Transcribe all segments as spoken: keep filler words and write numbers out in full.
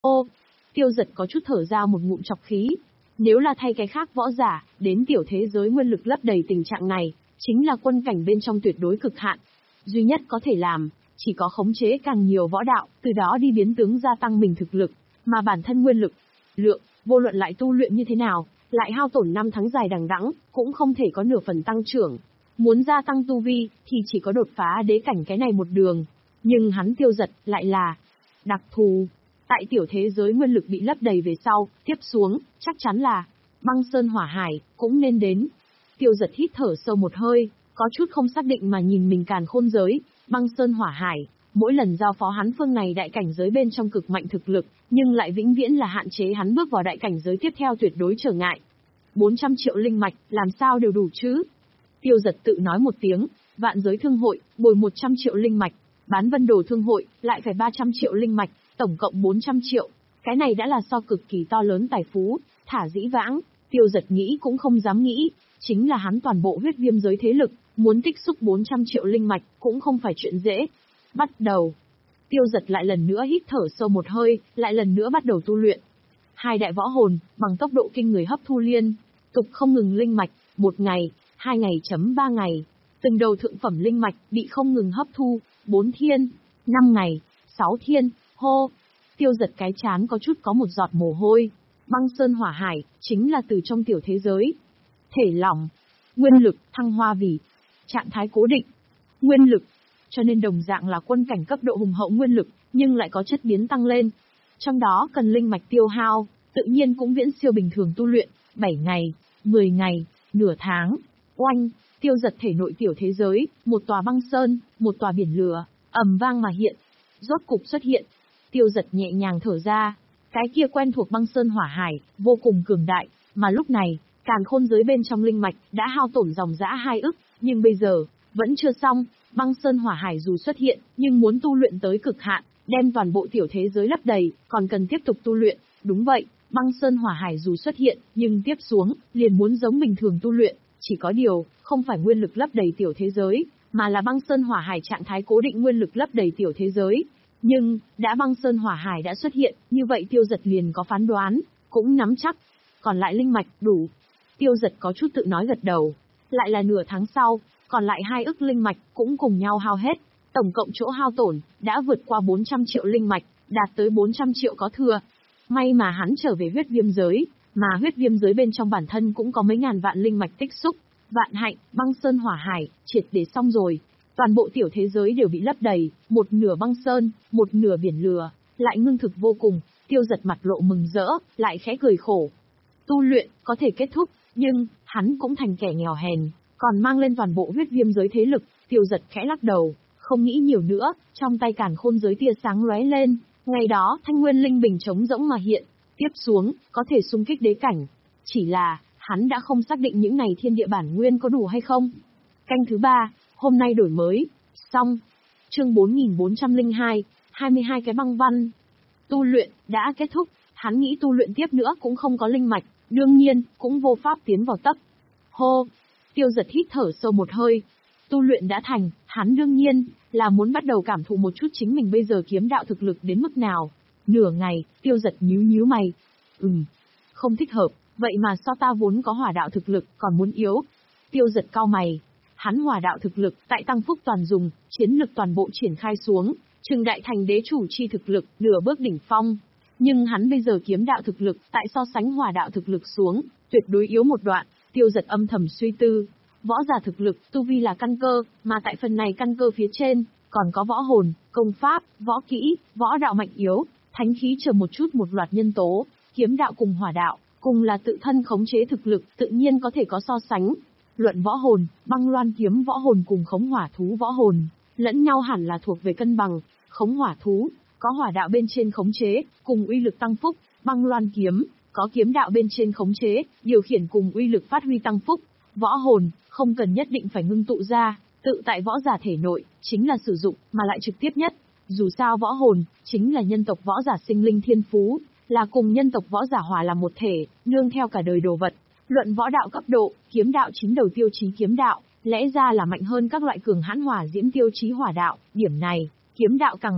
Ô, Tiêu Giật có chút thở ra một ngụm trọc khí. Nếu là thay cái khác võ giả, đến tiểu thế giới nguyên lực lấp đầy tình trạng này, chính là quân cảnh bên trong tuyệt đối cực hạn. Duy nhất có thể làm, chỉ có khống chế càng nhiều võ đạo, từ đó đi biến tướng gia tăng mình thực lực, mà bản thân nguyên lực, lượng, vô luận lại tu luyện như thế nào, lại hao tổn năm tháng dài đằng đẵng, cũng không thể có nửa phần tăng trưởng. Muốn gia tăng tu vi, thì chỉ có đột phá đế cảnh cái này một đường. Nhưng hắn Tiêu Giật lại là đặc thù. Tại tiểu thế giới nguyên lực bị lấp đầy về sau, tiếp xuống, chắc chắn là băng sơn hỏa hải, cũng nên đến. Tiêu Giật hít thở sâu một hơi, có chút không xác định mà nhìn mình càn khôn giới, băng sơn hỏa hải. Mỗi lần giao phó hắn phương này đại cảnh giới bên trong cực mạnh thực lực, nhưng lại vĩnh viễn là hạn chế hắn bước vào đại cảnh giới tiếp theo tuyệt đối trở ngại. bốn trăm triệu linh mạch, làm sao đều đủ chứ? Tiêu Giật tự nói một tiếng, vạn giới thương hội, bồi một trăm triệu linh mạch, bán vân đồ thương hội, lại phải ba trăm triệu linh mạch, tổng cộng bốn trăm triệu. Cái này đã là so cực kỳ to lớn tài phú, thả dĩ vãng, Tiêu Giật nghĩ cũng không dám nghĩ, chính là hắn toàn bộ huyết viêm giới thế lực, muốn tích xúc bốn trăm triệu linh mạch, cũng không phải chuyện dễ. Bắt đầu. Tiêu Giật lại lần nữa hít thở sâu một hơi, lại lần nữa bắt đầu tu luyện. Hai đại võ hồn, bằng tốc độ kinh người hấp thu liên tục không ngừng linh mạch, một ngày, hai ngày chấm ba ngày. Từng đầu thượng phẩm linh mạch bị không ngừng hấp thu, bốn thiên, năm ngày, sáu thiên, hô. Tiêu Giật cái chán có chút có một giọt mồ hôi. Băng sơn hỏa hải, chính là từ trong tiểu thế giới. Thể lỏng, nguyên lực, thăng hoa vì trạng thái cố định. Nguyên lực, cho nên đồng dạng là quân cảnh cấp độ hùng hậu nguyên lực, nhưng lại có chất biến tăng lên. Trong đó cần linh mạch tiêu hao, tự nhiên cũng viễn siêu bình thường tu luyện, bảy ngày, mười ngày, nửa tháng. Oanh, Tiêu Giật thể nội tiểu thế giới, một tòa băng sơn, một tòa biển lửa, ầm vang mà hiện. Rốt cục xuất hiện. Tiêu Giật nhẹ nhàng thở ra, cái kia quen thuộc băng sơn hỏa hải, vô cùng cường đại, mà lúc này, càn khôn giới bên trong linh mạch đã hao tổn dòng dã hai ức, nhưng bây giờ vẫn chưa xong. Băng sơn hỏa hải dù xuất hiện, nhưng muốn tu luyện tới cực hạn, đem toàn bộ tiểu thế giới lấp đầy, còn cần tiếp tục tu luyện. Đúng vậy, băng sơn hỏa hải dù xuất hiện, nhưng tiếp xuống, liền muốn giống bình thường tu luyện, chỉ có điều, không phải nguyên lực lấp đầy tiểu thế giới, mà là băng sơn hỏa hải trạng thái cố định nguyên lực lấp đầy tiểu thế giới. Nhưng, đã băng sơn hỏa hải đã xuất hiện, như vậy Tiêu Giật liền có phán đoán, cũng nắm chắc. Còn lại linh mạch, đủ. Tiêu Giật có chút tự nói gật đầu. Lại là nửa tháng sau, còn lại hai ức linh mạch cũng cùng nhau hao hết. Tổng cộng chỗ hao tổn, đã vượt qua bốn trăm triệu linh mạch, đạt tới bốn trăm triệu có thừa. May mà hắn trở về huyết viêm giới, mà huyết viêm giới bên trong bản thân cũng có mấy ngàn vạn linh mạch tích xúc. Vạn hạnh, băng sơn hỏa hải, triệt để xong rồi. Toàn bộ tiểu thế giới đều bị lấp đầy, một nửa băng sơn, một nửa biển lửa, lại ngưng thực vô cùng. Tiêu Giật mặt lộ mừng rỡ, lại khẽ cười khổ. Tu luyện, có thể kết thúc, nhưng, hắn cũng thành kẻ nghèo hèn, còn mang lên toàn bộ huyết viêm giới thế lực. Tiêu Giật khẽ lắc đầu, không nghĩ nhiều nữa, trong tay càn khôn giới tia sáng lóe lên. Ngày đó, thanh nguyên linh bình trống rỗng mà hiện, tiếp xuống, có thể xung kích đế cảnh. Chỉ là, hắn đã không xác định những này thiên địa bản nguyên có đủ hay không. Canh thứ ba, hôm nay đổi mới, xong. Chương bốn nghìn bốn trăm lẻ hai, hai mươi hai cái băng văn. Tu luyện, đã kết thúc, hắn nghĩ tu luyện tiếp nữa cũng không có linh mạch, đương nhiên, cũng vô pháp tiến vào tấp. Hô, Tiêu Giật hít thở sâu một hơi. Tu luyện đã thành, hắn đương nhiên, là muốn bắt đầu cảm thụ một chút chính mình bây giờ kiếm đạo thực lực đến mức nào. Nửa ngày, Tiêu Giật nhíu nhíu mày. Ừm, không thích hợp, vậy mà so ta vốn có hỏa đạo thực lực, còn muốn yếu. Tiêu Giật cau mày. Hắn hỏa đạo thực lực, tại tăng phúc toàn dùng, chiến lực toàn bộ triển khai xuống, trừng đại thành đế chủ chi thực lực, nửa bước đỉnh phong. Nhưng hắn bây giờ kiếm đạo thực lực, tại so sánh hỏa đạo thực lực xuống, tuyệt đối yếu một đoạn. Tiêu Giật âm thầm suy tư. Võ giả thực lực, tu vi là căn cơ, mà tại phần này căn cơ phía trên, còn có võ hồn, công pháp, võ kỹ, võ đạo mạnh yếu, thánh khí chờ một chút một loạt nhân tố. Kiếm đạo cùng hỏa đạo, cùng là tự thân khống chế thực lực, tự nhiên có thể có so sánh. Luận võ hồn, băng loan kiếm võ hồn cùng khống hỏa thú võ hồn, lẫn nhau hẳn là thuộc về cân bằng. Khống hỏa thú, có hỏa đạo bên trên khống chế, cùng uy lực tăng phúc. Băng loan kiếm, có kiếm đạo bên trên khống chế, điều khiển cùng uy lực phát huy tăng phúc. Võ hồn, không cần nhất định phải ngưng tụ ra, tự tại võ giả thể nội, chính là sử dụng, mà lại trực tiếp nhất. Dù sao võ hồn, chính là nhân tộc võ giả sinh linh thiên phú, là cùng nhân tộc võ giả hòa làm một thể, nương theo cả đời đồ vật. Luận võ đạo cấp độ, kiếm đạo chính đầu tiêu chí kiếm đạo, lẽ ra là mạnh hơn các loại cường hãn hỏa diễm tiêu chí hỏa đạo. Điểm này, kiếm đạo càng mạnh,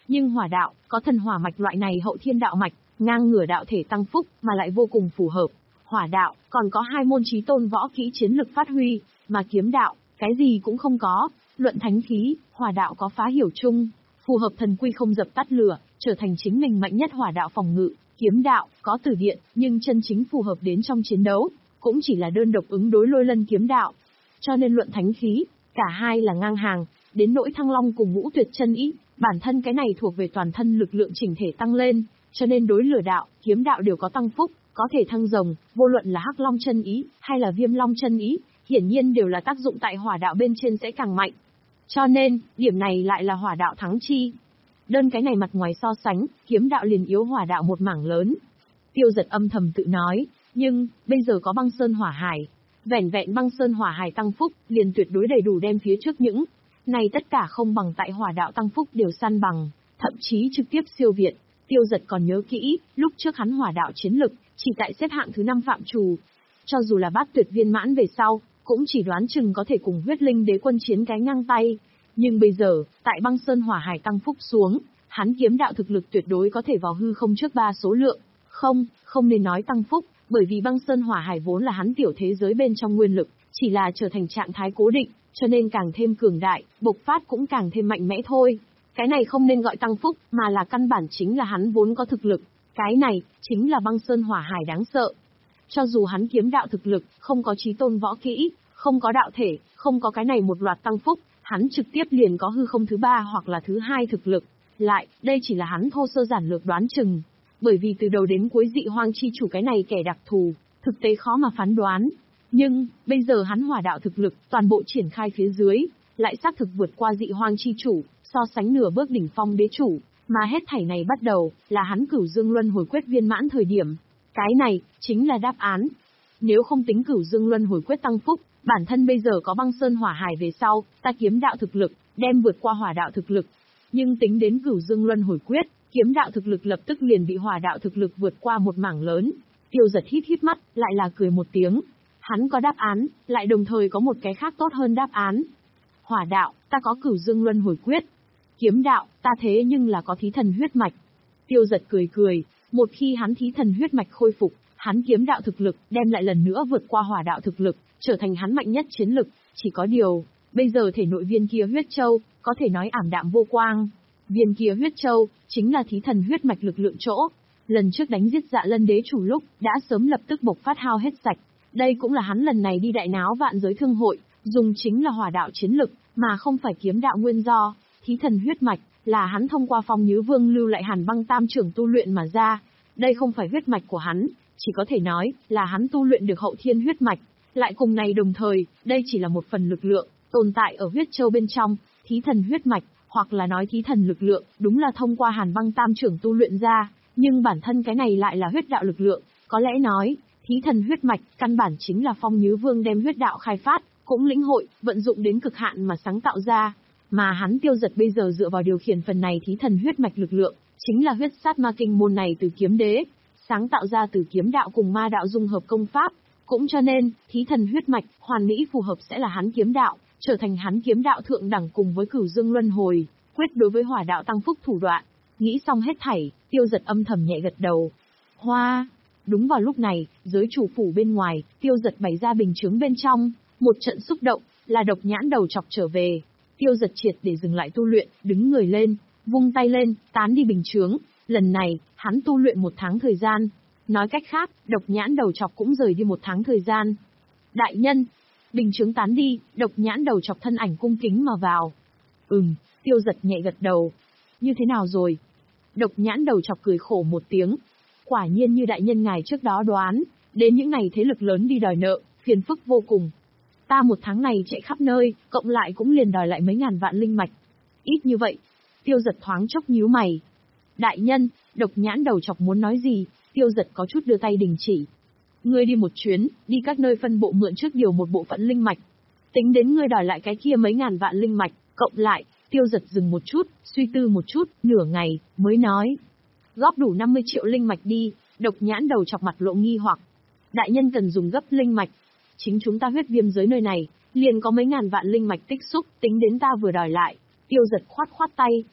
Nhưng hỏa đạo, có thần hỏa mạch loại này hậu thiên đạo mạch, ngang ngửa đạo thể tăng phúc, mà lại vô cùng phù hợp. Hỏa đạo, còn có hai môn chí tôn võ kỹ chiến lực phát huy, mà kiếm đạo, cái gì cũng không có. Luận thánh khí, hỏa đạo có phá hiểu chung, phù hợp thần quy không dập tắt lửa, trở thành chính mình mạnh nhất hỏa đạo phòng ngự. Kiếm đạo, có tử điện, nhưng chân chính phù hợp đến trong chiến đấu, cũng chỉ là đơn độc ứng đối lôi lân kiếm đạo. Cho nên luận thánh khí, cả hai là ngang hàng, đến nỗi thăng long cùng ngũ tuyệt chân ý, bản thân cái này thuộc về toàn thân lực lượng chỉnh thể tăng lên, cho nên đối lửa đạo, kiếm đạo đều có tăng phúc, có thể thăng rồng, vô luận là hắc long chân ý, hay là viêm long chân ý, hiển nhiên đều là tác dụng tại hỏa đạo bên trên sẽ càng mạnh. Cho nên, điểm này lại là hỏa đạo thắng chi. Đơn cái này mặt ngoài so sánh, kiếm đạo liền yếu hỏa đạo một mảng lớn. Tiêu Giật âm thầm tự nói, nhưng, bây giờ có băng sơn hỏa hải. Vẻn vẹn băng sơn hỏa hải tăng phúc, liền tuyệt đối đầy đủ đem phía trước những này tất cả không bằng tại hỏa đạo tăng phúc đều săn bằng, thậm chí trực tiếp siêu việt. Tiêu Giật còn nhớ kỹ, lúc trước hắn hỏa đạo chiến lực, chỉ tại xếp hạng thứ năm phạm trù. Cho dù là bát tuyệt viên mãn về sau, cũng chỉ đoán chừng có thể cùng huyết linh đế quân chiến cái ngang tay. Nhưng bây giờ, tại băng sơn hỏa hải tăng phúc xuống, hắn kiếm đạo thực lực tuyệt đối có thể vào hư không trước ba số lượng. Không, không nên nói tăng phúc, bởi vì băng sơn hỏa hải vốn là hắn tiểu thế giới bên trong nguyên lực, chỉ là trở thành trạng thái cố định, cho nên càng thêm cường đại, bộc phát cũng càng thêm mạnh mẽ thôi. Cái này không nên gọi tăng phúc, mà là căn bản chính là hắn vốn có thực lực. Cái này, chính là băng sơn hỏa hải đáng sợ. Cho dù hắn kiếm đạo thực lực, không có chí tôn võ kỹ, không có đạo thể, không có cái này một loạt tăng phúc, hắn trực tiếp liền có hư không thứ ba hoặc là thứ hai thực lực. Lại, đây chỉ là hắn thô sơ giản lược đoán chừng. Bởi vì từ đầu đến cuối dị hoang chi chủ cái này kẻ đặc thù, thực tế khó mà phán đoán. Nhưng, bây giờ hắn hỏa đạo thực lực, toàn bộ triển khai phía dưới, lại xác thực vượt qua dị hoang chi chủ, so sánh nửa bước đỉnh phong đế chủ, mà hết thảy này bắt đầu, là hắn cửu dương luân hồi quyết viên mãn thời điểm. Cái này, chính là đáp án. Nếu không tính cửu dương luân hồi quyết tăng phúc, bản thân bây giờ có băng sơn hỏa hải về sau, ta kiếm đạo thực lực, đem vượt qua hỏa đạo thực lực. Nhưng tính đến cửu dương luân hồi quyết, kiếm đạo thực lực lập tức liền bị hỏa đạo thực lực vượt qua một mảng lớn. Tiêu Giật híp híp mắt, lại là cười một tiếng. Hắn có đáp án, lại đồng thời có một cái khác tốt hơn đáp án. Hỏa đạo, ta có cửu dương luân hồi quyết. Kiếm đạo, ta thế nhưng là có thí thần huyết mạch. Tiêu Giật cười cười, một khi hắn thí thần huyết mạch khôi phục, hắn kiếm đạo thực lực đem lại lần nữa vượt qua hỏa đạo thực lực, trở thành hắn mạnh nhất chiến lực. Chỉ có điều, bây giờ thể nội viên kia huyết châu, có thể nói ảm đạm vô quang. Viên kia huyết châu, chính là thí thần huyết mạch lực lượng chỗ. Lần trước đánh giết Dạ Lân đế chủ lúc, đã sớm lập tức bộc phát hao hết sạch. Đây cũng là hắn lần này đi đại náo vạn giới thương hội, dùng chính là hỏa đạo chiến lực, mà không phải kiếm đạo nguyên do. Thí thần huyết mạch, là hắn thông qua Phong Nhứ Vương lưu lại Hàn Băng Tam trưởng tu luyện mà ra. Đây không phải huyết mạch của hắn, chỉ có thể nói, là hắn tu luyện được hậu thiên huyết mạch. Lại cùng này đồng thời, đây chỉ là một phần lực lượng, tồn tại ở huyết châu bên trong, thí thần huyết mạch, hoặc là nói thí thần lực lượng, đúng là thông qua Hàn Băng Tam trưởng tu luyện ra, nhưng bản thân cái này lại là huyết đạo lực lượng, có lẽ nói, thí thần huyết mạch, căn bản chính là Phong Nhứ Vương đem huyết đạo khai phát, cũng lĩnh hội, vận dụng đến cực hạn mà sáng tạo ra, mà hắn Tiêu Giật bây giờ dựa vào điều khiển phần này thí thần huyết mạch lực lượng, chính là huyết sát ma kinh môn này từ kiếm đế, sáng tạo ra từ kiếm đạo cùng ma đạo dung hợp công pháp, cũng cho nên, thí thần huyết mạch, hoàn mỹ phù hợp sẽ là hắn kiếm đạo, trở thành hắn kiếm đạo thượng đẳng cùng với cửu dương luân hồi, quyết đối với hỏa đạo tăng phúc thủ đoạn. Nghĩ xong hết thảy, Tiêu Giật âm thầm nhẹ gật đầu. Hoa! Đúng vào lúc này, giới chủ phủ bên ngoài, Tiêu Giật bày ra bình chướng bên trong, một trận xúc động, là Độc Nhãn đầu chọc trở về. Tiêu Giật triệt để dừng lại tu luyện, đứng người lên, vung tay lên, tán đi bình chướng. Lần này, hắn tu luyện một tháng thời gian. Nói cách khác, Độc Nhãn đầu chọc cũng rời đi một tháng thời gian. Đại nhân! Bình chướng tán đi, Độc Nhãn đầu chọc thân ảnh cung kính mà vào. Ừm, Tiêu Giật nhẹ gật đầu. Như thế nào rồi? Độc Nhãn đầu chọc cười khổ một tiếng. Quả nhiên như đại nhân ngài trước đó đoán, đến những ngày thế lực lớn đi đòi nợ, phiền phức vô cùng. Ta một tháng này chạy khắp nơi, cộng lại cũng liền đòi lại mấy ngàn vạn linh mạch. Ít như vậy. Tiêu Giật thoáng chốc nhíu mày. Đại nhân, Độc Nhãn đầu chọc muốn nói gì, Tiêu Giật có chút đưa tay đình chỉ. Ngươi đi một chuyến, đi các nơi phân bộ mượn trước điều một bộ phận linh mạch. Tính đến ngươi đòi lại cái kia mấy ngàn vạn linh mạch, cộng lại, Tiêu Giật dừng một chút, suy tư một chút, nửa ngày, mới nói. Góp đủ năm mươi triệu linh mạch đi, Độc Nhãn đầu chọc mặt lộ nghi hoặc. Đại nhân cần dùng gấp linh mạch. Chính chúng ta huyết viêm giới nơi này, liền có mấy ngàn vạn linh mạch tích xúc, tính đến ta vừa đòi lại. Tiêu Giật khoát khoát tay.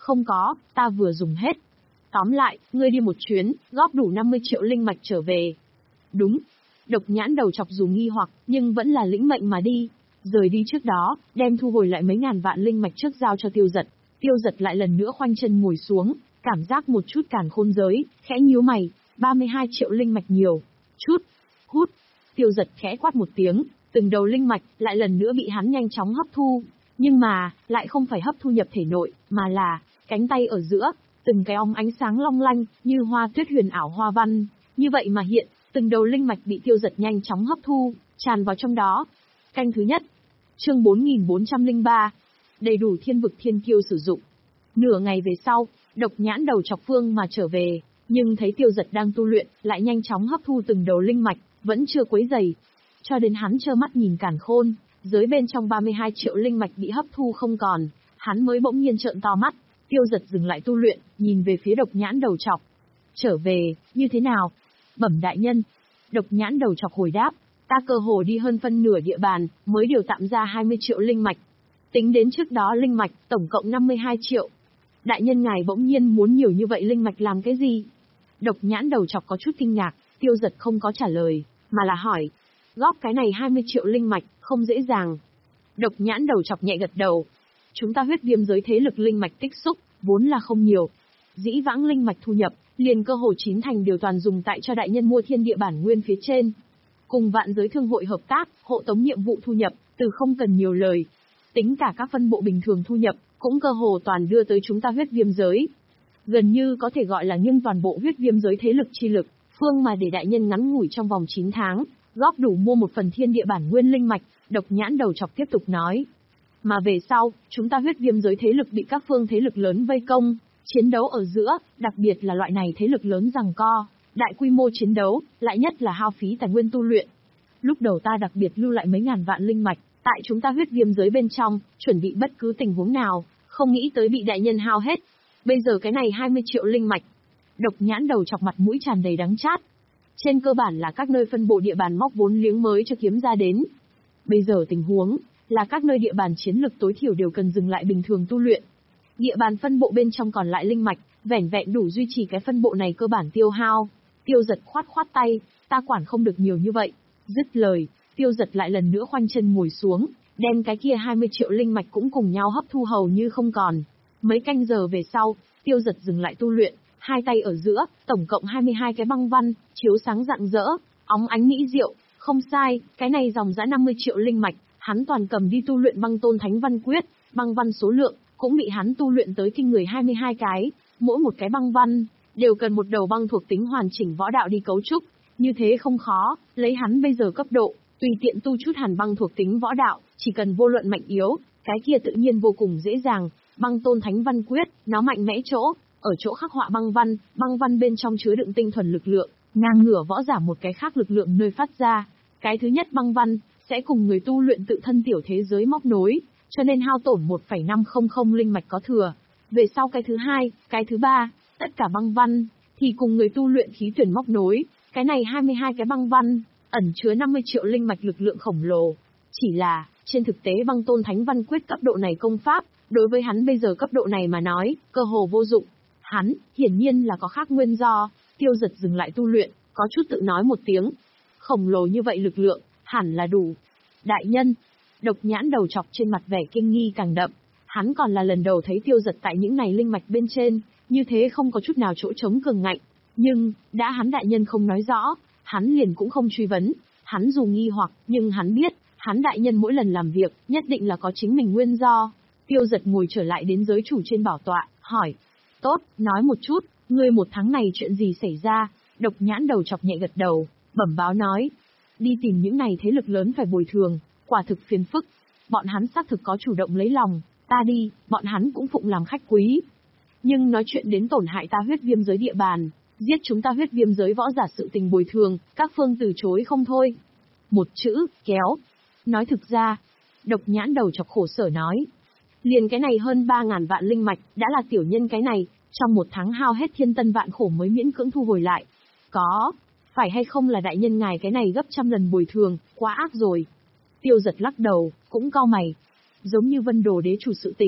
Không có, ta vừa dùng hết. Tóm lại, ngươi đi một chuyến, góp đủ năm mươi triệu linh mạch trở về. Đúng. Độc nhãn đầu chọc dù nghi hoặc, nhưng vẫn là lĩnh mệnh mà đi. Rời đi trước đó, đem thu hồi lại mấy ngàn vạn linh mạch trước giao cho Tiêu Dật. Tiêu Dật lại lần nữa khoanh chân ngồi xuống, cảm giác một chút càn khôn giới, khẽ nhíu mày, ba mươi hai triệu linh mạch nhiều. Chút. Hút. Tiêu Dật khẽ quát một tiếng, từng đầu linh mạch lại lần nữa bị hắn nhanh chóng hấp thu. Nhưng mà, lại không phải hấp thu nhập thể nội, mà là cánh tay ở giữa, từng cái óng ánh sáng long lanh, như hoa tuyết huyền ảo hoa văn. Như vậy mà hiện, từng đầu linh mạch bị Tiêu Dật nhanh chóng hấp thu, tràn vào trong đó. Canh thứ nhất. Chương bốn nghìn bốn trăm lẻ ba. Đầy đủ thiên vực thiên kiêu sử dụng. Nửa ngày về sau, độc nhãn đầu chọc phương mà trở về, nhưng thấy Tiêu Dật đang tu luyện, lại nhanh chóng hấp thu từng đầu linh mạch, vẫn chưa quấy dày. Cho đến hắn trơ mắt nhìn càn khôn, giới bên trong ba mươi hai triệu linh mạch bị hấp thu không còn, hắn mới bỗng nhiên trợn to mắt. Tiêu Dật dừng lại tu luyện, nhìn về phía độc nhãn đầu chọc. Trở về, như thế nào? Bẩm đại nhân. Độc nhãn đầu chọc hồi đáp, ta cơ hồ đi hơn phân nửa địa bàn, mới điều tạm ra hai mươi triệu linh mạch. Tính đến trước đó linh mạch, tổng cộng năm mươi hai triệu. Đại nhân ngài bỗng nhiên muốn nhiều như vậy linh mạch làm cái gì? Độc nhãn đầu chọc có chút kinh ngạc, Tiêu Dật không có trả lời, mà là hỏi. Góp cái này hai mươi triệu linh mạch, không dễ dàng. Độc nhãn đầu chọc nhẹ gật đầu. Chúng ta huyết viêm giới thế lực linh mạch tích xúc, vốn là không nhiều. Dĩ vãng linh mạch thu nhập, liền cơ hồ chín thành đều toàn dùng tại cho đại nhân mua thiên địa bản nguyên phía trên. Cùng vạn giới thương hội hợp tác, hộ tống nhiệm vụ thu nhập, từ không cần nhiều lời. Tính cả các phân bộ bình thường thu nhập, cũng cơ hồ toàn đưa tới chúng ta huyết viêm giới. Gần như có thể gọi là nghiêng toàn bộ huyết viêm giới thế lực chi lực, phương mà để đại nhân ngắn ngủi trong vòng chín tháng, góp đủ mua một phần thiên địa bản nguyên linh mạch, độc nhãn đầu chọc tiếp tục nói. Mà về sau, chúng ta huyết viêm giới thế lực bị các phương thế lực lớn vây công, chiến đấu ở giữa, đặc biệt là loại này thế lực lớn giằng co, đại quy mô chiến đấu, lại nhất là hao phí tài nguyên tu luyện. Lúc đầu ta đặc biệt lưu lại mấy ngàn vạn linh mạch, tại chúng ta huyết viêm giới bên trong, chuẩn bị bất cứ tình huống nào, không nghĩ tới bị đại nhân hao hết. Bây giờ cái này hai mươi triệu linh mạch. Độc nhãn đầu chọc mặt mũi tràn đầy đắng chát. Trên cơ bản là các nơi phân bộ địa bàn móc vốn liếng mới cho kiếm ra đến. Bây giờ tình huống là các nơi địa bàn chiến lực tối thiểu đều cần dừng lại bình thường tu luyện. Địa bàn phân bộ bên trong còn lại linh mạch, vẻn vẹn đủ duy trì cái phân bộ này cơ bản tiêu hao. Tiêu Dật khoát khoát tay, ta quản không được nhiều như vậy. Dứt lời, Tiêu Dật lại lần nữa khoanh chân ngồi xuống, đem cái kia hai mươi triệu linh mạch cũng cùng nhau hấp thu hầu như không còn. Mấy canh giờ về sau, Tiêu Dật dừng lại tu luyện, hai tay ở giữa, tổng cộng hai mươi hai cái băng văn, chiếu sáng rạng rỡ, óng ánh mỹ diệu, không sai, cái này dòng dã năm mươi triệu linh mạch, hắn toàn cầm đi tu luyện băng tôn thánh văn quyết, băng văn số lượng, cũng bị hắn tu luyện tới kinh người hai mươi hai cái, mỗi một cái băng văn, đều cần một đầu băng thuộc tính hoàn chỉnh võ đạo đi cấu trúc, như thế không khó, lấy hắn bây giờ cấp độ, tùy tiện tu chút hàn băng thuộc tính võ đạo, chỉ cần vô luận mạnh yếu, cái kia tự nhiên vô cùng dễ dàng, băng tôn thánh văn quyết, nó mạnh mẽ chỗ, ở chỗ khắc họa băng văn, băng văn bên trong chứa đựng tinh thuần lực lượng, ngang ngửa võ giả một cái khác lực lượng nơi phát ra, cái thứ nhất băng văn, sẽ cùng người tu luyện tự thân tiểu thế giới móc nối, cho nên hao tổn một phẩy năm không không linh mạch có thừa. Về sau cái thứ hai, cái thứ ba, tất cả băng văn, thì cùng người tu luyện khí tuyển móc nối, cái này hai mươi hai cái băng văn, ẩn chứa năm mươi triệu linh mạch lực lượng khổng lồ. Chỉ là, trên thực tế băng tôn thánh văn quyết cấp độ này công pháp, đối với hắn bây giờ cấp độ này mà nói, cơ hồ vô dụng. Hắn, hiển nhiên là có khác nguyên do, Tiêu Dật dừng lại tu luyện, có chút tự nói một tiếng. Khổng lồ như vậy lực lượng, hẳn là đủ. Đại nhân, độc nhãn đầu chọc trên mặt vẻ kinh nghi càng đậm. Hắn còn là lần đầu thấy Tiêu Dật tại những này linh mạch bên trên, như thế không có chút nào chỗ trống cường ngạnh. Nhưng, đã hắn đại nhân không nói rõ, hắn liền cũng không truy vấn. Hắn dù nghi hoặc, nhưng hắn biết, hắn đại nhân mỗi lần làm việc, nhất định là có chính mình nguyên do. Tiêu Dật ngồi trở lại đến giới chủ trên bảo tọa, hỏi. Tốt, nói một chút, ngươi một tháng này chuyện gì xảy ra? Độc nhãn đầu chọc nhẹ gật đầu, bẩm báo nói. Đi tìm những này thế lực lớn phải bồi thường, quả thực phiền phức. Bọn hắn xác thực có chủ động lấy lòng, ta đi, bọn hắn cũng phụng làm khách quý. Nhưng nói chuyện đến tổn hại ta huyết viêm giới địa bàn, giết chúng ta huyết viêm giới võ giả sự tình bồi thường, các phương từ chối không thôi. Một chữ, kéo. Nói thực ra, độc nhãn đầu chọc khổ sở nói. Liền cái này hơn ba ngàn vạn linh mạch, đã là tiểu nhân cái này, trong một tháng hao hết thiên tân vạn khổ mới miễn cưỡng thu hồi lại. Có, phải hay không là đại nhân ngài cái này gấp trăm lần bồi thường, quá ác rồi. Tiêu Dật lắc đầu, cũng cau mày. Giống như Vân Đồ đế chủ sự tình,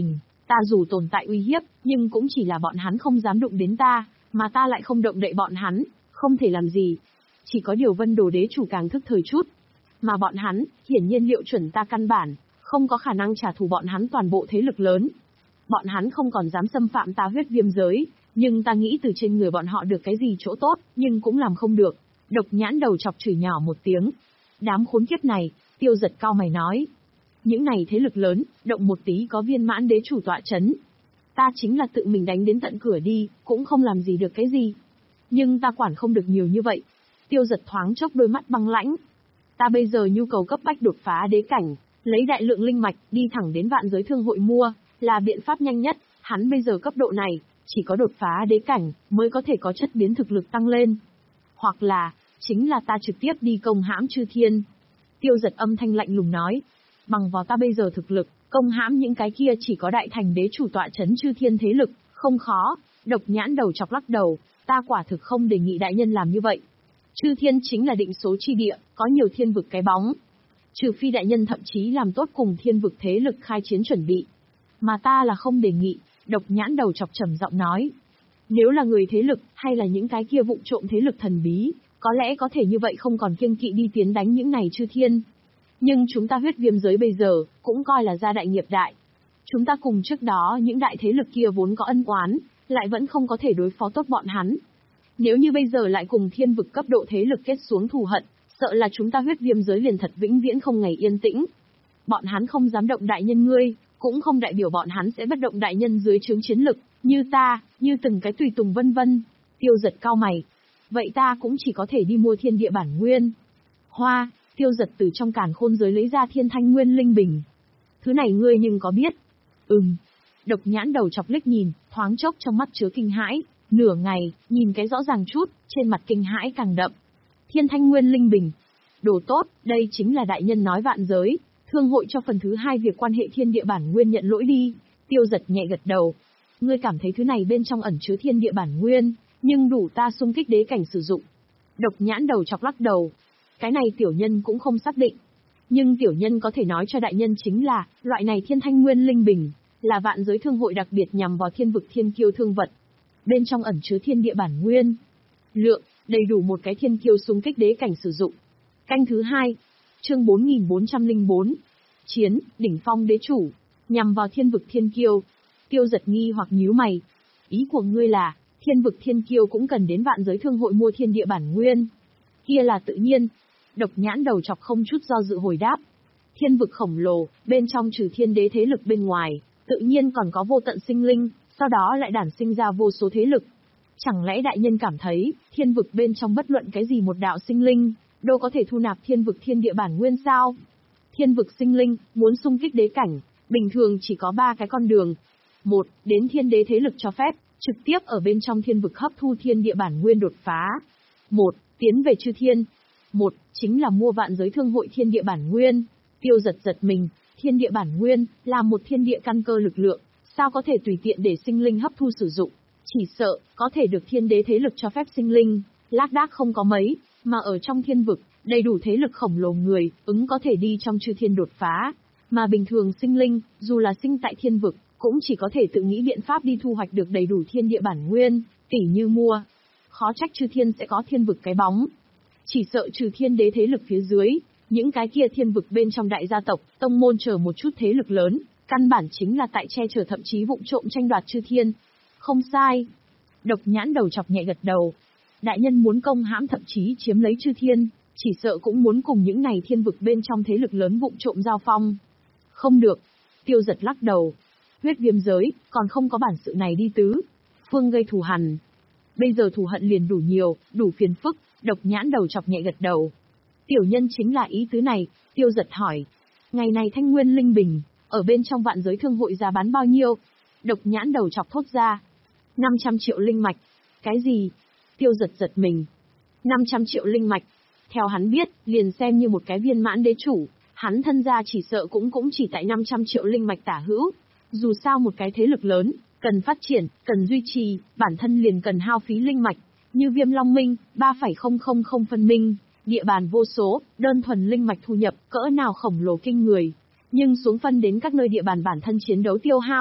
Ta dù tồn tại uy hiếp, nhưng cũng chỉ là bọn hắn không dám đụng đến ta, mà ta lại không động đậy bọn hắn, không thể làm gì. Chỉ có điều Vân Đồ đế chủ càng thức thời chút. Mà bọn hắn, hiển nhiên liệu chuẩn ta căn bản, không có khả năng trả thù bọn hắn toàn bộ thế lực lớn. Bọn hắn không còn dám xâm phạm ta huyết viêm giới, nhưng ta nghĩ từ trên người bọn họ được cái gì chỗ tốt, nhưng cũng làm không được. Độc Nhãn đầu chọc chửi nhỏ một tiếng. Đám khốn kiếp này, Tiêu Giật cao mày nói. Những này thế lực lớn, động một tí có viên mãn đế chủ tọa chấn. Ta chính là tự mình đánh đến tận cửa đi, cũng không làm gì được cái gì. Nhưng ta quản không được nhiều như vậy. Tiêu Giật thoáng chốc đôi mắt băng lãnh. Ta bây giờ nhu cầu cấp bách đột phá đế cảnh, lấy đại lượng linh mạch, đi thẳng đến vạn giới thương hội mua, là biện pháp nhanh nhất. Hắn bây giờ cấp độ này, chỉ có đột phá đế cảnh, mới có thể có chất biến thực lực tăng lên. Hoặc là, chính là ta trực tiếp đi công hãm chư thiên. Tiêu Giật âm thanh lạnh lùng nói. Bằng vào ta bây giờ thực lực, công hãm những cái kia chỉ có đại thành đế chủ tọa chấn chư thiên thế lực, không khó. Độc Nhãn đầu chọc lắc đầu, ta quả thực không đề nghị đại nhân làm như vậy. Chư thiên chính là định số chi địa, có nhiều thiên vực cái bóng. Trừ phi đại nhân thậm chí làm tốt cùng thiên vực thế lực khai chiến chuẩn bị. Mà ta là không đề nghị, Độc Nhãn đầu chọc trầm giọng nói. Nếu là người thế lực, hay là những cái kia vụng trộm thế lực thần bí, có lẽ có thể như vậy không còn kiêng kỵ đi tiến đánh những này chư thiên. Nhưng chúng ta huyết viêm giới bây giờ, cũng coi là gia đại nghiệp đại. Chúng ta cùng trước đó những đại thế lực kia vốn có ân oán, lại vẫn không có thể đối phó tốt bọn hắn. Nếu như bây giờ lại cùng thiên vực cấp độ thế lực kết xuống thù hận, sợ là chúng ta huyết viêm giới liền thật vĩnh viễn không ngày yên tĩnh. Bọn hắn không dám động đại nhân ngươi, cũng không đại biểu bọn hắn sẽ bất động đại nhân dưới trướng chiến lực, như ta, như từng cái tùy tùng vân vân. Tiêu Giật cao mày. Vậy ta cũng chỉ có thể đi mua thiên địa bản nguyên. Hoa, Tiêu Giật từ trong càn khôn giới lấy ra thiên thanh nguyên linh bình. Thứ này ngươi nhưng có biết? Ừm. Độc Nhãn đầu chọc liếc nhìn, thoáng chốc trong mắt chứa kinh hãi, nửa ngày, nhìn cái rõ ràng chút, trên mặt kinh hãi càng đậm. Thiên thanh nguyên linh bình. Đồ tốt, đây chính là đại nhân nói vạn giới, thương hội cho phần thứ hai việc quan hệ thiên địa bản nguyên nhận lỗi đi. Tiêu Giật nhẹ gật đầu. Ngươi cảm thấy thứ này bên trong ẩn chứa thiên địa bản nguyên, nhưng đủ ta xung kích đế cảnh sử dụng. Độc Nhãn đầu chọc lắc đầu. Cái này tiểu nhân cũng không xác định. Nhưng tiểu nhân có thể nói cho đại nhân chính là, loại này thiên thanh nguyên linh bình, là vạn giới thương hội đặc biệt nhằm vào thiên vực thiên kiêu thương vật. Bên trong ẩn chứa thiên địa bản nguyên. Lượng, đầy đủ một cái thiên kiêu xung kích đế cảnh sử dụng. Canh thứ hai. Chương bốn nghìn bốn trăm lẻ bốn. Chiến, đỉnh phong đế chủ. Nhằm vào thiên vực thiên kiêu. Tiêu Giật nghi hoặc nhíu mày. Ý của ngươi là, thiên vực thiên kiêu cũng cần đến vạn giới thương hội mua thiên địa bản nguyên. Kia là tự nhiên. Độc Nhãn đầu chọc không chút do dự hồi đáp. Thiên vực khổng lồ, bên trong trừ thiên đế thế lực bên ngoài, tự nhiên còn có vô tận sinh linh, sau đó lại đản sinh ra vô số thế lực. Chẳng lẽ đại nhân cảm thấy, thiên vực bên trong bất luận cái gì một đạo sinh linh, đâu có thể thu nạp thiên vực thiên địa bản nguyên sao? Thiên vực sinh linh, muốn xung kích đế cảnh, bình thường chỉ có ba cái con đường. Một, đến thiên đế thế lực cho phép, trực tiếp ở bên trong thiên vực hấp thu thiên địa bản nguyên đột phá. Một, tiến về chư thiên. Một, chính là mua vạn giới thương hội thiên địa bản nguyên. Tiêu Giật giật mình, thiên địa bản nguyên, là một thiên địa căn cơ lực lượng, sao có thể tùy tiện để sinh linh hấp thu sử dụng? Chỉ sợ, có thể được thiên đế thế lực cho phép sinh linh, lác đác không có mấy, mà ở trong thiên vực, đầy đủ thế lực khổng lồ người, ứng có thể đi trong chư thiên đột phá. Mà bình thường sinh linh, dù là sinh tại thiên vực, cũng chỉ có thể tự nghĩ biện pháp đi thu hoạch được đầy đủ thiên địa bản nguyên, tỉ như mua. Khó trách chư thiên sẽ có thiên vực cái bóng. Chỉ sợ trừ thiên đế thế lực phía dưới, những cái kia thiên vực bên trong đại gia tộc, tông môn chờ một chút thế lực lớn, căn bản chính là tại che chở thậm chí vụng trộm tranh đoạt chư thiên. Không sai. Độc Nhãn đầu chọc nhẹ gật đầu. Đại nhân muốn công hãm thậm chí chiếm lấy chư thiên, chỉ sợ cũng muốn cùng những này thiên vực bên trong thế lực lớn vụng trộm giao phong. Không được. Tiêu Giật lắc đầu. Huyết viêm giới, còn không có bản sự này đi tứ. Phương gây thù hằn. Bây giờ thù hận liền đủ nhiều, đủ phiền phức. Độc Nhãn đầu chọc nhẹ gật đầu. Tiểu nhân chính là ý tứ này. Tiêu Giật hỏi. Ngày này thanh nguyên linh bình, ở bên trong vạn giới thương hội giá bán bao nhiêu? Độc Nhãn đầu chọc thốt ra. năm trăm triệu linh mạch. Cái gì? Tiêu Giật giật mình. năm trăm triệu linh mạch. Theo hắn biết, liền xem như một cái viên mãn đế chủ, hắn thân gia chỉ sợ cũng cũng chỉ tại năm trăm triệu linh mạch tả hữu. Dù sao một cái thế lực lớn, cần phát triển, cần duy trì, bản thân liền cần hao phí linh mạch. Như Viêm Long Minh, ba phẩy không không không phân minh, địa bàn vô số, đơn thuần linh mạch thu nhập, cỡ nào khổng lồ kinh người. Nhưng xuống phân đến các nơi địa bàn bản thân chiến đấu tiêu hao,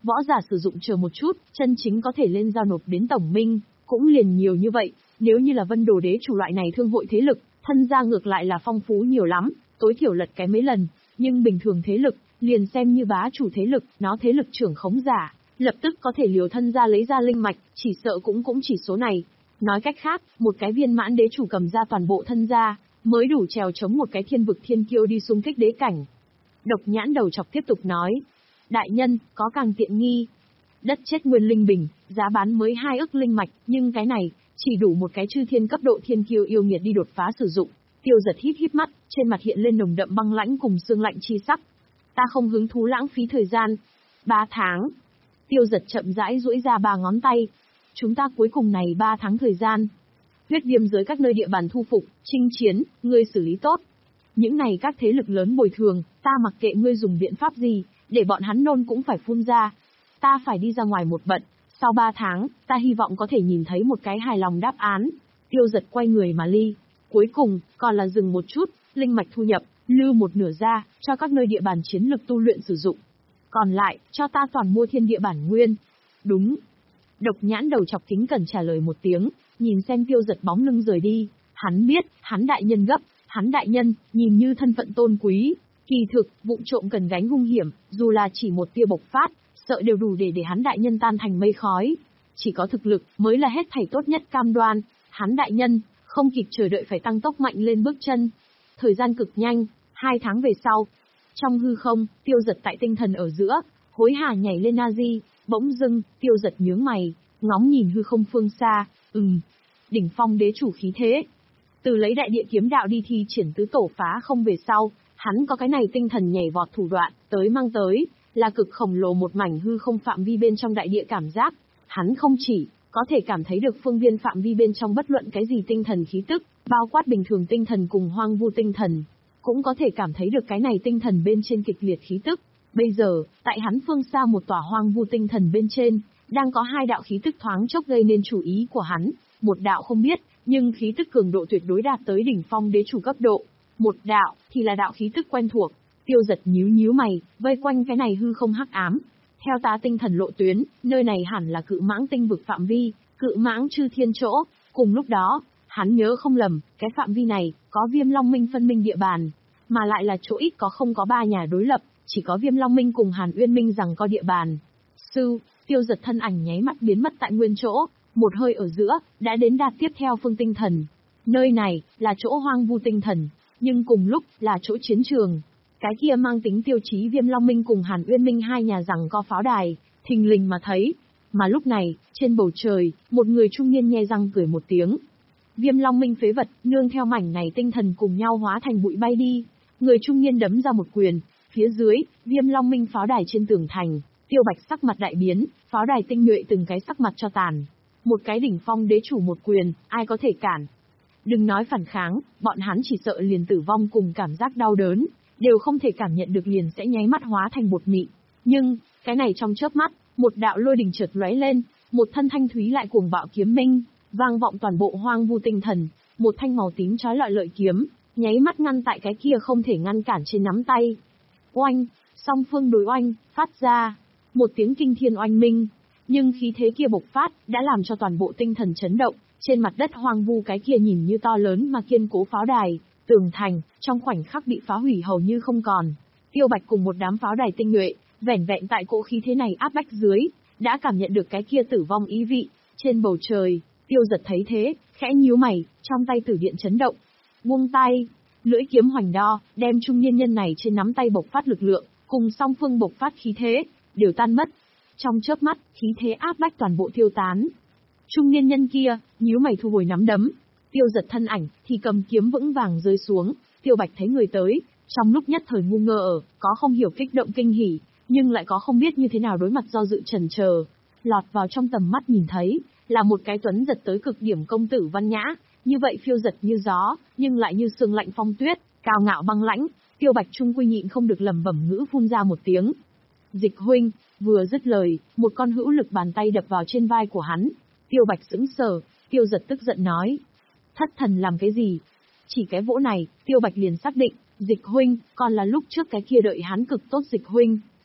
Võ giả sử dụng chờ một chút, chân chính có thể lên giao nộp đến tổng minh, cũng liền nhiều như vậy. Nếu như là Vân Đồ Đế chủ loại này thương hội thế lực, thân gia ngược lại là phong phú nhiều lắm, tối thiểu lật cái mấy lần. Nhưng bình thường thế lực, liền xem như bá chủ thế lực, nó thế lực trưởng khống giả, lập tức có thể liều thân gia lấy ra linh mạch, chỉ sợ cũng cũng chỉ số này. Nói cách khác, một cái viên mãn đế chủ cầm ra toàn bộ thân gia, mới đủ trèo chống một cái thiên vực thiên kiêu đi xung kích đế cảnh. Độc Nhãn đầu chọc tiếp tục nói, đại nhân, có càng tiện nghi. Đất chết nguyên linh bình, giá bán mới hai ức linh mạch, nhưng cái này, chỉ đủ một cái chư thiên cấp độ thiên kiêu yêu nghiệt đi đột phá sử dụng. Tiêu Giật híp híp mắt, trên mặt hiện lên nồng đậm băng lãnh cùng sương lạnh chi sắc. Ta không hứng thú lãng phí thời gian. Ba tháng. Tiêu Giật chậm rãi duỗi ra ba ngón tay. Chúng ta cuối cùng này ba tháng thời gian. Huyết viêm giới các nơi địa bàn thu phục, chinh chiến, ngươi xử lý tốt. Những này các thế lực lớn bồi thường, ta mặc kệ ngươi dùng biện pháp gì, để bọn hắn nôn cũng phải phun ra. Ta phải đi ra ngoài một bận, sau ba tháng, ta hy vọng có thể nhìn thấy một cái hài lòng đáp án. Tiêu Giật quay người mà ly. Cuối cùng, còn là dừng một chút, linh mạch thu nhập, lưu một nửa ra, cho các nơi địa bàn chiến lực tu luyện sử dụng. Còn lại, cho ta toàn mua thiên địa bản nguyên. Đúng. Độc Nhãn đầu chọc kính cẩn trả lời một tiếng, nhìn xem Tiêu Giật bóng lưng rời đi. Hắn biết, hắn đại nhân gấp, hắn đại nhân, nhìn như thân phận tôn quý. Kỳ thực, vụng trộm cần gánh hung hiểm, dù là chỉ một tia bộc phát, sợ đều đủ để để hắn đại nhân tan thành mây khói. Chỉ có thực lực, mới là hết thảy tốt nhất cam đoan. Hắn đại nhân, không kịp chờ đợi phải tăng tốc mạnh lên bước chân. Thời gian cực nhanh, hai tháng về sau. Trong hư không, Tiêu Giật tại tinh thần ở giữa, hối hả nhảy lên Nazi, bỗng dưng, Tiêu Giật nhướng mày, ngóng nhìn hư không phương xa, ừm, đỉnh phong đế chủ khí thế. Từ lấy đại địa kiếm đạo đi thi triển tứ tổ phá không về sau, hắn có cái này tinh thần nhảy vọt thủ đoạn, tới mang tới, là cực khổng lồ một mảnh hư không phạm vi bên trong đại địa cảm giác. Hắn không chỉ có thể cảm thấy được phương viên phạm vi bên trong bất luận cái gì tinh thần khí tức, bao quát bình thường tinh thần cùng hoang vu tinh thần, cũng có thể cảm thấy được cái này tinh thần bên trên kịch liệt khí tức. Bây giờ, tại hắn phương xa một tòa hoang vu tinh thần bên trên, đang có hai đạo khí tức thoáng chốc gây nên chú ý của hắn, một đạo không biết, nhưng khí tức cường độ tuyệt đối đạt tới đỉnh phong đế chủ cấp độ, một đạo thì là đạo khí tức quen thuộc. Tiêu Giật nhíu nhíu mày, vây quanh cái này hư không hắc ám. Theo tá tinh thần lộ tuyến, nơi này hẳn là Cự Mãng tinh vực phạm vi, Cự Mãng chư thiên chỗ. Cùng lúc đó, hắn nhớ không lầm, cái phạm vi này có Viêm Long Minh phân minh địa bàn, mà lại là chỗ ít có không có ba nhà đối lập, chỉ có Viêm Long Minh cùng Hàn Uyên Minh rằng có địa bàn. Sư, Tiêu Giật thân ảnh nháy mắt biến mất tại nguyên chỗ, một hơi ở giữa, đã đến đạt tiếp theo phương tinh thần. Nơi này là chỗ hoang vu tinh thần, nhưng cùng lúc là chỗ chiến trường. Cái kia mang tính tiêu chí Viêm Long Minh cùng Hàn Uyên Minh hai nhà rằng có pháo đài, thình lình mà thấy. Mà lúc này, trên bầu trời, một người trung niên nhe răng cười một tiếng. Viêm Long Minh phế vật, nương theo mảnh này tinh thần cùng nhau hóa thành bụi bay đi. Người trung niên đấm ra một quyền, phía dưới, Viêm Long Minh pháo đài trên tường thành, Tiêu Bạch sắc mặt đại biến, pháo đài tinh nhuệ từng cái sắc mặt cho tàn. Một cái đỉnh phong đế chủ một quyền, ai có thể cản? Đừng nói phản kháng, bọn hắn chỉ sợ liền tử vong cùng cảm giác đau đớn, đều không thể cảm nhận được liền sẽ nháy mắt hóa thành bột mịn. Nhưng, cái này trong chớp mắt, một đạo lôi đình chợt lóe lên, một thân thanh thúy lại cuồng bạo kiếm minh, vang vọng toàn bộ hoang vu tinh thần, một thanh màu tím chói lọi lợi kiếm, nháy mắt ngăn tại cái kia không thể ngăn cản trên nắm tay. Oanh, song phương đối oanh, phát ra một tiếng kinh thiên oanh minh, nhưng khí thế kia bộc phát đã làm cho toàn bộ tinh thần chấn động, trên mặt đất hoang vu cái kia nhìn như to lớn mà kiên cố pháo đài, tường thành, trong khoảnh khắc bị phá hủy hầu như không còn. Tiêu Bạch cùng một đám pháo đài tinh nhuệ, vẻn vẹn tại cỗ khí thế này áp bách dưới, đã cảm nhận được cái kia tử vong ý vị. Trên bầu trời, Tiêu Giật thấy thế, khẽ nhíu mày, trong tay tử điện chấn động. Buông tay, lưỡi kiếm hoành đo, đem trung niên nhân này trên nắm tay bộc phát lực lượng, cùng song phương bộc phát khí thế, đều tan mất. Trong chớp mắt, khí thế áp bách toàn bộ tiêu tán. Trung niên nhân kia, nhíu mày thu hồi nắm đấm. Tiêu Giật thân ảnh, thì cầm kiếm vững vàng rơi xuống. Tiêu Bạch thấy người tới, trong lúc nhất thời ngu ngơ ở, có không hiểu kích động kinh hỉ, nhưng lại có không biết như thế nào đối mặt do dự chần chờ. Lọt vào trong tầm mắt nhìn thấy, là một cái tuấn giật tới cực điểm công tử văn nhã, như vậy phiêu giật như gió, nhưng lại như sương lạnh phong tuyết, cao ngạo băng lãnh. Tiêu Bạch trung quy nhịn không được lẩm bẩm ngữ phun ra một tiếng. Dịch huynh, vừa dứt lời, một con hữu lực bàn tay đập vào trên vai của hắn. Tiêu Bạch sững sờ, Tiêu Giật tức giận nói. Thất thần làm cái gì? Chỉ cái vỗ này, Tiêu Bạch liền xác định, Dịch huynh, còn là lúc trước cái kia đợi hắn cực tốt Dịch huynh.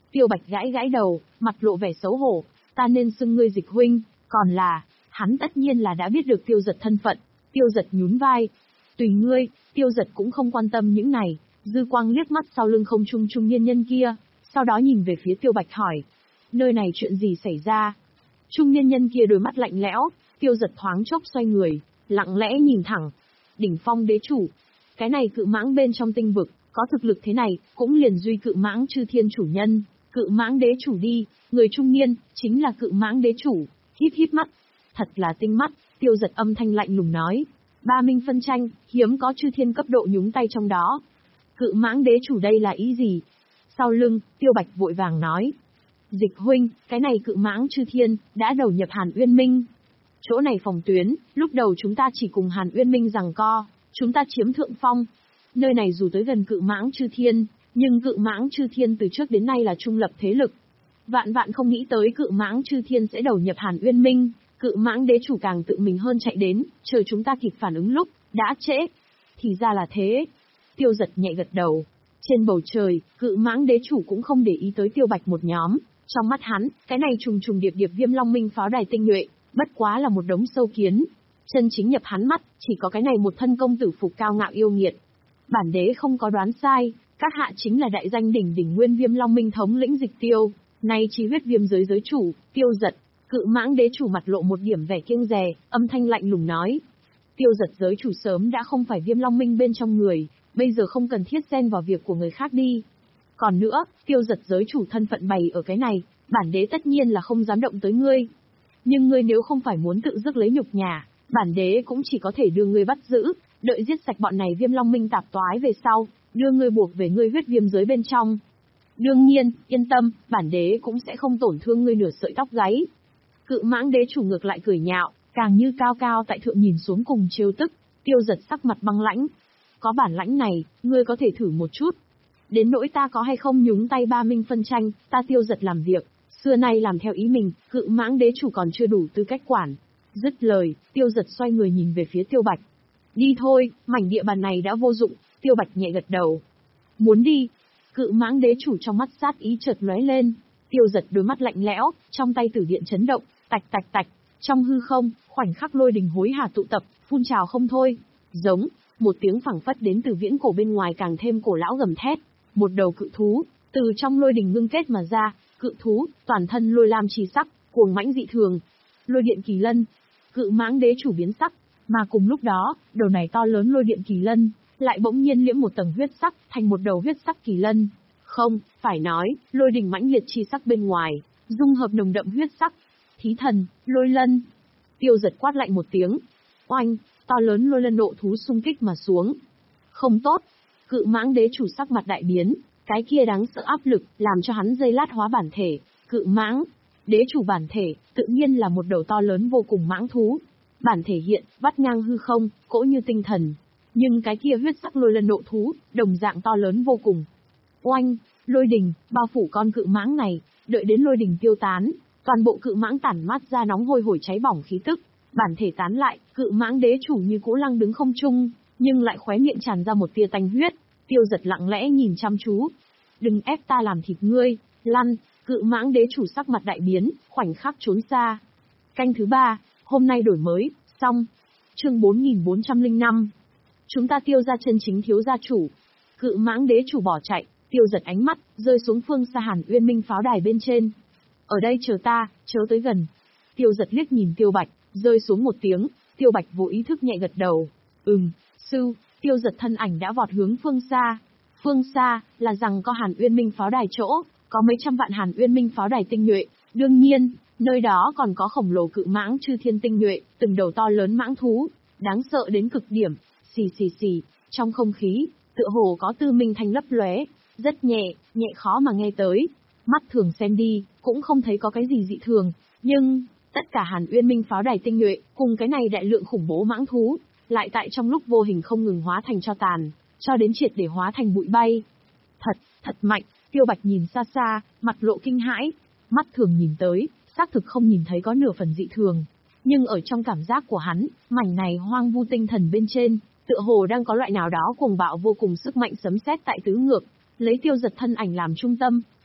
Tiêu Bạch gãi gãi đầu, mặt lộ vẻ xấu hổ, ta nên xưng ngươi Dịch huynh, còn là, hắn tất nhiên là đã biết được Tiêu Giật thân phận. Tiêu Giật nhún vai, tùy ngươi. Tiêu Giật cũng không quan tâm những này, dư quang liếc mắt sau lưng không trung trung niên nhân kia, sau đó nhìn về phía Tiêu Bạch hỏi, nơi này chuyện gì xảy ra? Trung niên nhân kia đôi mắt lạnh lẽo. Tiêu Giật thoáng chốc xoay người, lặng lẽ nhìn thẳng. Đỉnh phong đế chủ, cái này cự mãng bên trong tinh vực, có thực lực thế này, cũng liền duy cự mãng chư thiên chủ nhân. Cự mãng đế chủ đi, người trung niên, chính là cự mãng đế chủ, híp híp mắt. Thật là tinh mắt. Tiêu Giật âm thanh lạnh lùng nói, ba minh phân tranh, hiếm có chư thiên cấp độ nhúng tay trong đó. Cự mãng đế chủ đây là ý gì? Sau lưng, Tiêu Bạch vội vàng nói, Dịch huynh, cái này cự mãng chư thiên, đã đầu nhập Hàn Uyên Minh. Chỗ này phòng tuyến, lúc đầu chúng ta chỉ cùng Hàn Uyên Minh giằng co, chúng ta chiếm thượng phong. Nơi này dù tới gần cự mãng chư thiên, nhưng cự mãng chư thiên từ trước đến nay là trung lập thế lực. Vạn vạn không nghĩ tới cự mãng chư thiên sẽ đầu nhập Hàn Uyên Minh, cự mãng đế chủ càng tự mình hơn chạy đến, chờ chúng ta kịp phản ứng lúc, đã trễ. Thì ra là thế. Tiêu Giật nhẹ gật đầu. Trên bầu trời, cự mãng đế chủ cũng không để ý tới Tiêu Bạch một nhóm. Trong mắt hắn, cái này trùng trùng điệp điệp Viêm Long Minh pháo đài tinh nhuệ, bất quá là một đống sâu kiến. Chân chính nhập hắn mắt, chỉ có cái này một thân công tử phục cao ngạo yêu nghiệt. Bản đế không có đoán sai, các hạ chính là đại danh đỉnh đỉnh nguyên Viêm Long Minh thống lĩnh Dịch Tiêu, nay chí huyết viêm giới giới chủ, Tiêu Giật. Cự mãng đế chủ mặt lộ một điểm vẻ kiêng dè, âm thanh lạnh lùng nói. Tiêu Giật giới chủ sớm đã không phải Viêm Long Minh bên trong người, bây giờ không cần thiết xen vào việc của người khác đi. Còn nữa, Tiêu Giật giới chủ thân phận bày ở cái này, bản đế tất nhiên là không dám động tới ngươi. Nhưng ngươi nếu không phải muốn tự dứt lấy nhục nhã, bản đế cũng chỉ có thể đưa ngươi bắt giữ, đợi giết sạch bọn này Viêm Long Minh tạp toái về sau, đưa ngươi buộc về ngươi huyết viêm giới bên trong. Đương nhiên, yên tâm, bản đế cũng sẽ không tổn thương ngươi nửa sợi tóc gáy. Cự mãng đế chủ ngược lại cười nhạo, càng như cao cao tại thượng nhìn xuống cùng trêu tức. Tiêu Giật sắc mặt băng lãnh. Có bản lãnh này, ngươi có thể thử một chút. Đến nỗi ta có hay không nhúng tay ba minh phân tranh, ta Tiêu Giật làm việc, xưa nay làm theo ý mình, cự mãng đế chủ còn chưa đủ tư cách quản. Dứt lời, Tiêu Giật xoay người nhìn về phía Tiêu Bạch. Đi thôi, mảnh địa bàn này đã vô dụng. Tiêu Bạch nhẹ gật đầu. Muốn đi. Cự mãng đế chủ trong mắt sát ý chợt lóe lên. Tiêu Giật đôi mắt lạnh lẽo, trong tay tử điện chấn động, tạch tạch tạch, trong hư không, khoảnh khắc lôi đình hối hả tụ tập, phun trào không thôi. Giống, một tiếng phảng phất đến từ viễn cổ bên ngoài càng thêm cổ lão gầm thét, một đầu cự thú từ trong lôi đình ngưng kết mà ra, cự thú toàn thân lôi lam chi sắc, cuồng mãnh dị thường. Lôi điện kỳ lân. Cự mãng đế chủ biến sắc, mà cùng lúc đó, đầu này to lớn lôi điện kỳ lân lại bỗng nhiên liễm một tầng huyết sắc, thành một đầu huyết sắc kỳ lân. Không, phải nói, lôi đình mãnh liệt chi sắc bên ngoài, dung hợp nồng đậm huyết sắc. Thí thần, lôi lân. Tiêu Giật quát lạnh một tiếng. Oanh, to lớn lôi lân nộ thú xung kích mà xuống. Không tốt. Cự mãng đế chủ sắc mặt đại biến, cái kia đáng sợ áp lực, làm cho hắn giây lát hóa bản thể. Cự mãng, đế chủ bản thể, tự nhiên là một đầu to lớn vô cùng mãng thú. Bản thể hiện, vắt ngang hư không, cỗ như tinh thần. Nhưng cái kia huyết sắc lôi lân nộ thú, đồng dạng to lớn vô cùng. Oanh, lôi đình, bao phủ con cự mãng này, đợi đến lôi đình tiêu tán, toàn bộ cự mãng tản mát ra nóng hôi hổi cháy bỏng khí tức, bản thể tán lại, cự mãng đế chủ như cũ lăng đứng không trung, nhưng lại khóe miệng tràn ra một tia tanh huyết. Tiêu Giật lặng lẽ nhìn chăm chú. Đừng ép ta làm thịt ngươi, lăn. Cự mãng đế chủ sắc mặt đại biến, khoảnh khắc trốn xa. Canh thứ ba, hôm nay đổi mới, xong. Chương bốn nghìn bốn trăm lẻ năm. Chúng ta Tiêu gia chân chính thiếu gia chủ. Cự mãng đế chủ bỏ chạy, Tiêu Giật ánh mắt rơi xuống phương xa Hàn Uyên Minh pháo đài bên trên. Ở đây chờ ta, chớ tới gần. Tiêu Giật liếc nhìn Tiêu Bạch, rơi xuống một tiếng, Tiêu Bạch vô ý thức nhẹ gật đầu. Ừm, sư. Tiêu Giật thân ảnh đã vọt hướng phương xa. Phương xa, là rằng có Hàn Uyên Minh pháo đài chỗ, có mấy trăm vạn Hàn Uyên Minh pháo đài tinh nhuệ. Đương nhiên, nơi đó còn có khổng lồ cự mãng chư thiên tinh nhuệ, từng đầu to lớn mãng thú, đáng sợ đến cực điểm. Xì xì xì, trong không khí, tựa hồ có tư minh thanh lấp lóe, rất nhẹ, nhẹ khó mà nghe tới. Mắt thường xem đi, cũng không thấy có cái gì dị thường, nhưng tất cả Hàn Uyên Minh pháo đài tinh nhuệ, cùng cái này đại lượng khủng bố mãng thú, lại tại trong lúc vô hình không ngừng hóa thành tro tàn, cho đến triệt để hóa thành bụi bay. Thật, thật mạnh. Tiêu Bạch nhìn xa xa, mặt lộ kinh hãi, mắt thường nhìn tới, xác thực không nhìn thấy có nửa phần dị thường, nhưng ở trong cảm giác của hắn, mảnh này hoang vu tinh thần bên trên, tựa hồ đang có loại nào đó cuồng bạo vô cùng sức mạnh sấm sét tại tứ ngược, lấy Tiêu Giật thân ảnh làm trung tâm,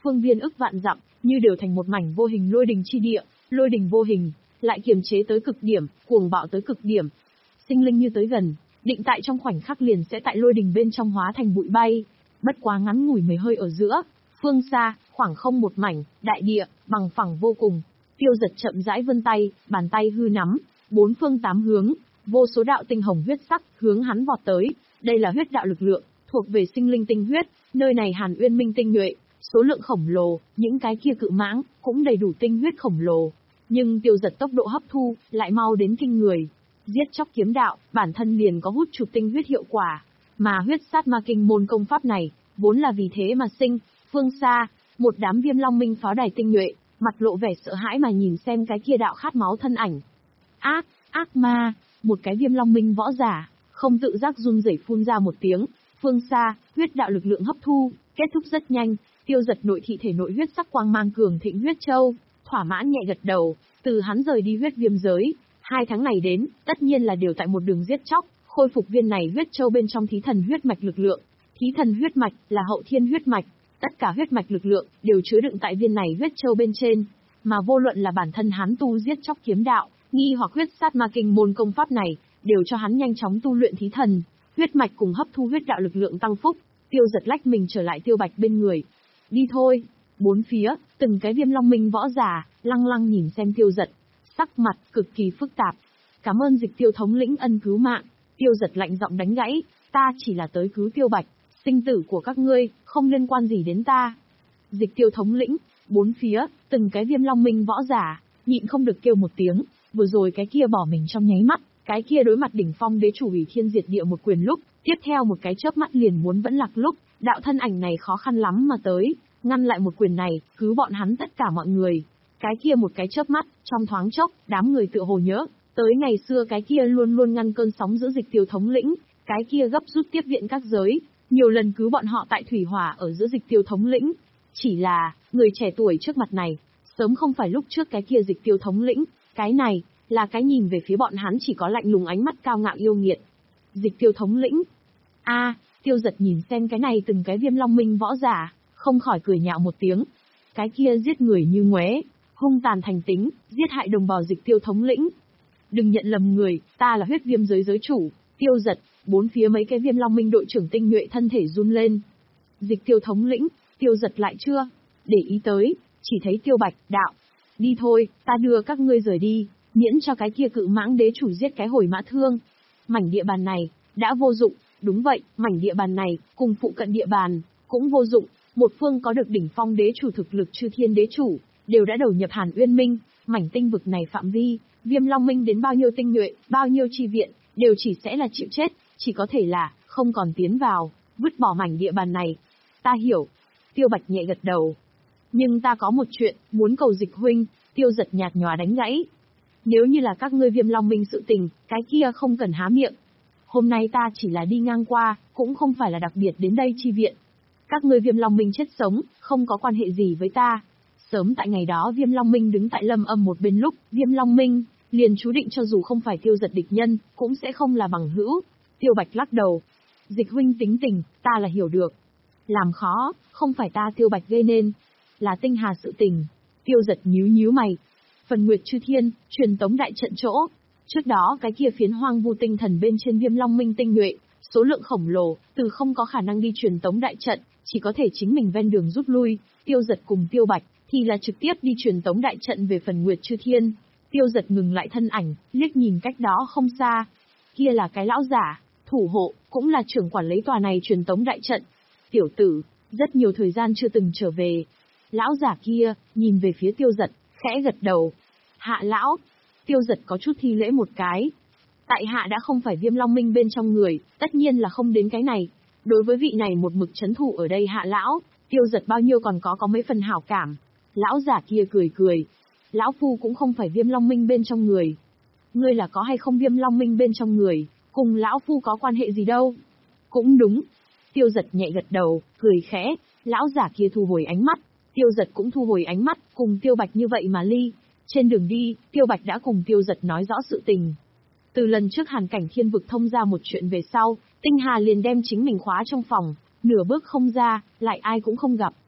phương viên ức vạn dặm, như đều thành một mảnh vô hình lôi đình chi địa, lôi đình vô hình, lại kiềm chế tới cực điểm, cuồng bạo tới cực điểm. Sinh linh như tới gần, định tại trong khoảnh khắc liền sẽ tại lôi đình bên trong hóa thành bụi bay. Bất quá ngắn ngủi mấy hơi ở giữa, phương xa, khoảng không một mảnh, đại địa, bằng phẳng vô cùng. Tiêu Giật chậm rãi vươn tay, bàn tay hư nắm, bốn phương tám hướng, vô số đạo tinh hồng huyết sắc hướng hắn vọt tới. Đây là huyết đạo lực lượng, thuộc về sinh linh tinh huyết, nơi này Hàn Uyên Minh tinh nhuệ, số lượng khổng lồ, những cái kia cự mãng cũng đầy đủ tinh huyết khổng lồ. Nhưng Tiêu Giật tốc độ hấp thu lại mau đến kinh người. Giết chóc kiếm đạo, bản thân liền có hút chụp tinh huyết hiệu quả, mà huyết sát ma kinh môn công pháp này, vốn là vì thế mà sinh. Phương xa, một đám Viêm Long Minh pháo đài tinh nhuệ, mặt lộ vẻ sợ hãi mà nhìn xem cái kia đạo khát máu thân ảnh. Ác, ác ma, một cái Viêm Long Minh võ giả, không tự giác run rẩy phun ra một tiếng. Phương xa, huyết đạo lực lượng hấp thu, kết thúc rất nhanh. Tiêu Giật nội thị thể nội huyết sắc quang mang cường thịnh huyết châu, thỏa mãn nhẹ gật đầu. Từ hắn rời đi huyết viêm giới, hai tháng này đến, tất nhiên là đều tại một đường giết chóc, khôi phục viên này huyết châu bên trong thí thần huyết mạch lực lượng. Thí thần huyết mạch là hậu thiên huyết mạch, tất cả huyết mạch lực lượng đều chứa đựng tại viên này huyết châu bên trên, mà vô luận là bản thân hắn tu giết chóc kiếm đạo, nghi hoặc huyết sát ma kinh môn công pháp này, đều cho hắn nhanh chóng tu luyện thí thần huyết mạch cùng hấp thu huyết đạo lực lượng tăng phúc. Tiêu Giật lách mình trở lại Tiêu Bạch bên người. Đi thôi. Bốn phía, từng cái Viêm Long Minh võ giả, lăng lăng nhìn xem Tiêu Giật, sắc mặt cực kỳ phức tạp. Cảm ơn Dịch Tiêu thống lĩnh ân cứu mạng. Tiêu Giật lạnh giọng đánh gãy, ta chỉ là tới cứu Tiêu Bạch, sinh tử của các ngươi không liên quan gì đến ta. Dịch Tiêu thống lĩnh, bốn phía, từng cái Viêm Long Minh võ giả, nhịn không được kêu một tiếng. Vừa rồi cái kia bỏ mình trong nháy mắt, cái kia đối mặt đỉnh phong đế chủ Hủy Thiên Diệt Địa một quyền lúc, tiếp theo một cái chớp mắt liền muốn vẫn lạc lúc, đạo thân ảnh này khó khăn lắm mà tới, ngăn lại một quyền này, cứu bọn hắn tất cả mọi người. Cái kia một cái chớp mắt, trong thoáng chốc, đám người tựa hồ nhớ tới ngày xưa cái kia luôn luôn ngăn cơn sóng giữa Dịch Tiêu thống lĩnh, cái kia gấp rút tiếp viện các giới, nhiều lần cứu bọn họ tại thủy hỏa ở giữa Dịch Tiêu thống lĩnh. Chỉ là, người trẻ tuổi trước mặt này, sớm không phải lúc trước cái kia Dịch Tiêu thống lĩnh, cái này là cái nhìn về phía bọn hắn chỉ có lạnh lùng ánh mắt cao ngạo yêu nghiệt. Dịch Tiêu thống lĩnh. A, à, Tiêu Giật nhìn xem cái này từng cái Viêm Long Minh võ giả, không khỏi cười nhạo một tiếng. Cái kia giết người như ngoé, hung tàn thành tính, giết hại đồng bào Dịch Tiêu thống lĩnh. Đừng nhận lầm người, ta là huyết viêm giới giới chủ, Tiêu Giật. Bốn phía mấy cái Viêm Long Minh đội trưởng tinh nhuệ thân thể run lên. Dịch Tiêu thống lĩnh, Tiêu Giật lại chưa để ý tới, chỉ thấy Tiêu Bạch, đạo. Đi thôi, ta đưa các ngươi rời đi, miễn cho cái kia cự mãng đế chủ giết cái hồi mã thương. Mảnh địa bàn này, đã vô dụng, đúng vậy, mảnh địa bàn này, cùng phụ cận địa bàn, cũng vô dụng. Một phương có được đỉnh phong đế chủ thực lực chư thiên đế chủ, đều đã đầu nhập Hàn Uyên Minh, mảnh tinh vực này phạm vi, Viêm Long Minh đến bao nhiêu tinh nhuệ, bao nhiêu chi viện, đều chỉ sẽ là chịu chết, chỉ có thể là, không còn tiến vào, vứt bỏ mảnh địa bàn này. Ta hiểu. Tiêu Bạch nhẹ gật đầu. Nhưng ta có một chuyện, muốn cầu Dịch huynh. Tiêu Giật nhạt nhòa đánh gãy. Nếu như là các ngươi Viêm Long Minh sự tình, cái kia không cần há miệng. Hôm nay ta chỉ là đi ngang qua, cũng không phải là đặc biệt đến đây chi viện. Các ngươi Viêm Long Minh chết sống, không có quan hệ gì với ta. Sớm tại ngày đó Viêm Long Minh đứng tại Lâm Âm một bên lúc, Viêm Long Minh liền chú định cho dù không phải Tiêu Giật địch nhân, cũng sẽ không là bằng hữu. Tiêu Bạch lắc đầu. Dịch huynh tính tình, ta là hiểu được. Làm khó, không phải ta Tiêu Bạch gây nên, là tinh hà sự tình. Tiêu Giật nhíu nhíu mày. Phần Nguyệt Chư Thiên, truyền tống đại trận chỗ. Trước đó cái kia phiến hoang vu tinh thần bên trên Viêm Long Minh tinh nhuệ, số lượng khổng lồ, từ không có khả năng đi truyền tống đại trận, chỉ có thể chính mình ven đường rút lui. Tiêu Giật cùng Tiêu Bạch thì là trực tiếp đi truyền tống đại trận về Phần Nguyệt Chư Thiên. Tiêu Giật ngừng lại thân ảnh, liếc nhìn cách đó không xa. Kia là cái lão giả, thủ hộ, cũng là trưởng quản lý tòa này truyền tống đại trận. Tiểu tử, rất nhiều thời gian chưa từng trở về. Lão giả kia, nhìn về phía Tiêu Giật, khẽ gật đầu. Hạ lão. Tiêu Giật có chút thi lễ một cái. Tại hạ đã không phải Viêm Long Minh bên trong người, tất nhiên là không đến cái này. Đối với vị này một mực trấn thủ ở đây hạ lão, Tiêu Giật bao nhiêu còn có có mấy phần hảo cảm. Lão giả kia cười cười. Lão phu cũng không phải Viêm Long Minh bên trong người. Ngươi là có hay không Viêm Long Minh bên trong người, cùng lão phu có quan hệ gì đâu. Cũng đúng. Tiêu Giật nhẹ gật đầu, cười khẽ. Lão giả kia thu hồi ánh mắt. Tiêu Giật cũng thu hồi ánh mắt, cùng Tiêu Bạch như vậy mà ly. Trên đường đi, Tiêu Bạch đã cùng Tiêu Giật nói rõ sự tình. Từ lần trước Hàn Cảnh Thiên vực thông ra một chuyện về sau, Tinh Hà liền đem chính mình khóa trong phòng, nửa bước không ra, lại ai cũng không gặp.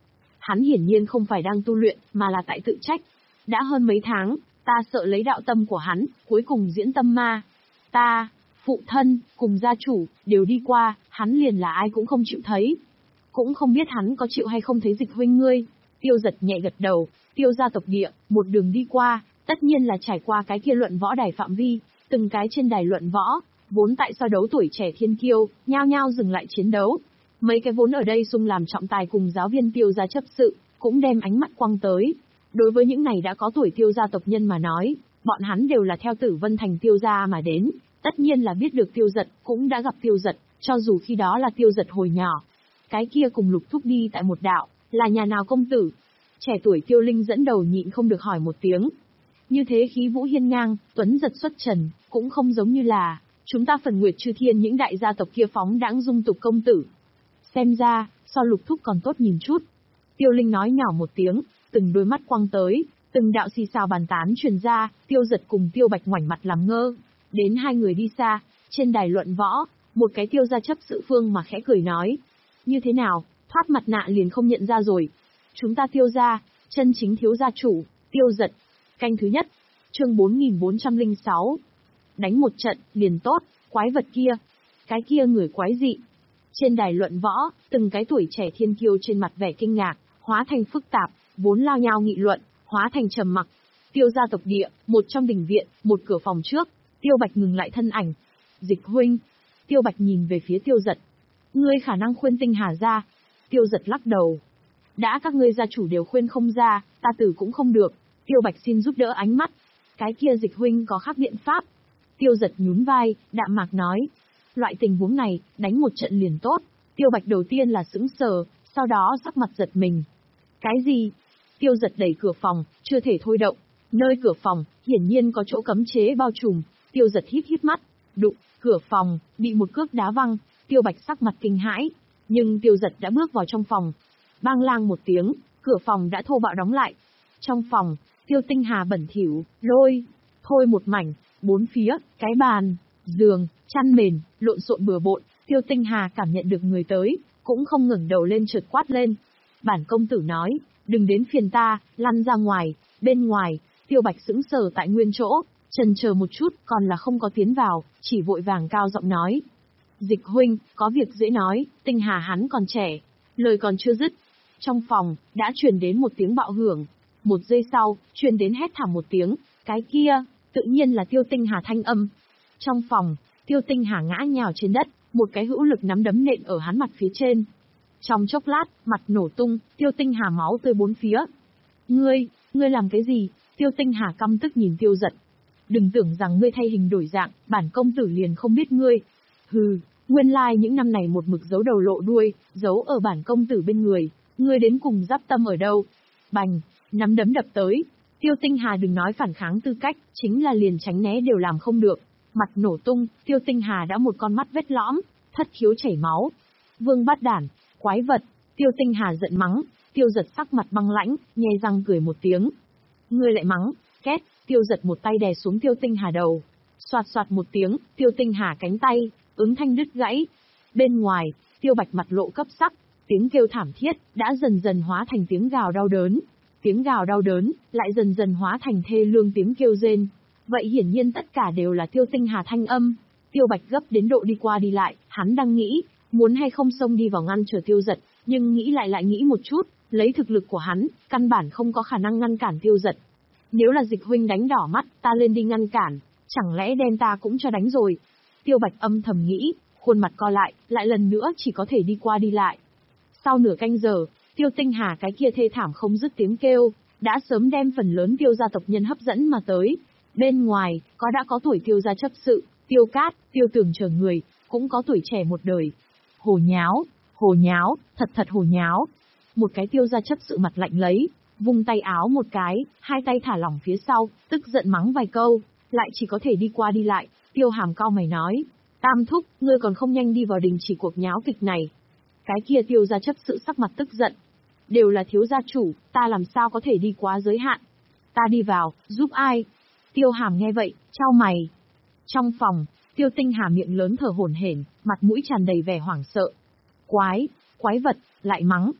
Hắn hiển nhiên không phải đang tu luyện, mà là tại tự trách. Đã hơn mấy tháng, ta sợ lấy đạo tâm của hắn, cuối cùng diễn tâm ma. Ta, phụ thân, cùng gia chủ, đều đi qua, hắn liền là ai cũng không chịu thấy. Cũng không biết hắn có chịu hay không thấy Dịch huynh ngươi. Tiêu Giật nhẹ gật đầu, Tiêu gia tộc địa, một đường đi qua, tất nhiên là trải qua cái kia luận võ đài phạm vi, từng cái trên đài luận võ, vốn tại so đấu tuổi trẻ thiên kiêu, nhao nhao dừng lại chiến đấu. Mấy cái vốn ở đây xung làm trọng tài cùng giáo viên Tiêu gia chấp sự, cũng đem ánh mắt quăng tới. Đối với những này đã có tuổi Tiêu gia tộc nhân mà nói, bọn hắn đều là theo Tử Vân Thành Tiêu gia mà đến, tất nhiên là biết được Tiêu Giật, cũng đã gặp Tiêu Giật, cho dù khi đó là Tiêu Giật hồi nhỏ. Cái kia cùng Lục Thúc đi tại một đạo, là nhà nào công tử? Trẻ tuổi Tiêu Linh dẫn đầu nhịn không được hỏi một tiếng. Như thế khí vũ hiên ngang, tuấn giật xuất trần, cũng không giống như là chúng ta Phần Nguyệt Chư Thiên những đại gia tộc kia phóng đãng dung tục công tử. Xem ra, so Lục Thúc còn tốt nhìn chút. Tiêu Linh nói nhỏ một tiếng, từng đôi mắt quăng tới, từng đạo xì xào bàn tán truyền ra, Tiêu Giật cùng Tiêu Bạch ngoảnh mặt làm ngơ. Đến hai người đi xa, trên đài luận võ, một cái Tiêu gia chấp sự Phương mà khẽ cười nói. Như thế nào, thoát mặt nạ liền không nhận ra rồi. Chúng ta Tiêu gia, chân chính thiếu gia chủ, Tiêu Giật. Canh thứ nhất, chương bốn nghìn bốn trăm lẻ sáu. Đánh một trận, liền tốt, quái vật kia. Cái kia người quái dị. Trên đài luận võ, từng cái tuổi trẻ thiên kiêu trên mặt vẻ kinh ngạc, hóa thành phức tạp, vốn lao nhau nghị luận, hóa thành trầm mặc. Tiêu gia tộc địa, một trong đình viện, một cửa phòng trước, Tiêu Bạch ngừng lại thân ảnh. Dịch huynh. Tiêu Bạch nhìn về phía Tiêu Giật. Ngươi khả năng khuyên Tinh Hà ra. Tiêu Giật lắc đầu. Đã các ngươi gia chủ đều khuyên không ra, ta tử cũng không được. Tiêu Bạch xin giúp đỡ ánh mắt. Cái kia Dịch huynh có khác biện pháp. Tiêu Giật nhún vai, đạm mạc nói. Loại tình huống này, đánh một trận liền tốt. Tiêu Bạch đầu tiên là sững sờ, sau đó sắc mặt giật mình. Cái gì? Tiêu Giật đẩy cửa phòng, chưa thể thôi động. Nơi cửa phòng, hiển nhiên có chỗ cấm chế bao trùm. Tiêu Giật híp híp mắt. Đụng, cửa phòng, bị một cước đá văng. Tiêu Bạch sắc mặt kinh hãi. Nhưng Tiêu Giật đã bước vào trong phòng. Bang lang một tiếng, cửa phòng đã thô bạo đóng lại. Trong phòng, Tiêu Tinh Hà bẩn thỉu, lôi, thôi một mảnh, bốn phía, cái bàn, giường, chăn mền, lộn xộn bừa bộn. Tiêu Tinh Hà cảm nhận được người tới, cũng không ngẩng đầu lên chợt quát lên. Bản công tử nói, đừng đến phiền ta, lăn ra ngoài. Bên ngoài, Tiêu Bạch sững sờ tại nguyên chỗ, chần chờ một chút, còn là không có tiến vào, chỉ vội vàng cao giọng nói. Dịch huynh, có việc dễ nói, Tinh Hà hắn còn trẻ. Lời còn chưa dứt, trong phòng, đã truyền đến một tiếng bạo hưởng. Một giây sau, truyền đến hét thảm một tiếng, cái kia, tự nhiên là Tiêu Tinh Hà thanh âm. Trong phòng, Tiêu Tinh Hà ngã nhào trên đất, một cái hữu lực nắm đấm nện ở hắn mặt phía trên. Trong chốc lát, mặt nổ tung, Tiêu Tinh Hà máu tươi bốn phía. Ngươi, ngươi làm cái gì? Tiêu Tinh Hà căm tức nhìn Tiêu Giật. Đừng tưởng rằng ngươi thay hình đổi dạng, bản công tử liền không biết ngươi. Hừ, nguyên lai like những năm này một mực giấu đầu lộ đuôi, giấu ở bản công tử bên người, ngươi đến cùng giáp tâm ở đâu? Bành, nắm đấm đập tới. Tiêu Tinh Hà đừng nói phản kháng tư cách, chính là liền tránh né đều làm không được. Mặt nổ tung, Tiêu Tinh Hà đã một con mắt vết lõm, thất khiếu chảy máu. Vương bát đản, quái vật, Tiêu Tinh Hà giận mắng. Tiêu Giật sắc mặt băng lãnh, nhe răng cười một tiếng. Ngươi lại mắng, két, Tiêu Giật một tay đè xuống Tiêu Tinh Hà đầu. Soạt soạt một tiếng, Tiêu Tinh Hà cánh tay, ứng thanh đứt gãy. Bên ngoài, Tiêu Bạch mặt lộ cấp sắc, tiếng kêu thảm thiết, đã dần dần hóa thành tiếng gào đau đớn. Tiếng gào đau đớn, lại dần dần hóa thành thê lương tiếng kêu rên. Vậy hiển nhiên tất cả đều là Tiêu Tinh Hà thanh âm. Tiêu Bạch gấp đến độ đi qua đi lại, hắn đang nghĩ, muốn hay không xông đi vào ngăn trở Tiêu Giật, nhưng nghĩ lại lại nghĩ một chút, lấy thực lực của hắn, căn bản không có khả năng ngăn cản Tiêu Giật. Nếu là Dịch huynh đánh đỏ mắt, ta lên đi ngăn cản, chẳng lẽ đem ta cũng cho đánh rồi. Tiêu Bạch âm thầm nghĩ, khuôn mặt co lại, lại lần nữa chỉ có thể đi qua đi lại. Sau nửa canh giờ, Tiêu Tinh Hà cái kia thê thảm không dứt tiếng kêu, đã sớm đem phần lớn Tiêu gia tộc nhân hấp dẫn mà tới. Bên ngoài, có đã có tuổi Tiêu gia chấp sự, Tiêu Cát, Tiêu Tường chờ người, cũng có tuổi trẻ một đời. Hồ nháo, hồ nháo, thật thật hồ nháo. Một cái Tiêu gia chấp sự mặt lạnh lấy, vung tay áo một cái, hai tay thả lỏng phía sau, tức giận mắng vài câu, lại chỉ có thể đi qua đi lại. Tiêu Hàm cau mày nói, Tam thúc, ngươi còn không nhanh đi vào đình chỉ cuộc nháo kịch này. Cái kia Tiêu gia chấp sự sắc mặt tức giận. Đều là thiếu gia chủ, ta làm sao có thể đi quá giới hạn. Ta đi vào, giúp ai? Tiêu Hàm nghe vậy, chau mày. Trong phòng, Tiêu Tinh Hà miệng lớn thở hổn hển, mặt mũi tràn đầy vẻ hoảng sợ. Quái, quái vật, lại mắng.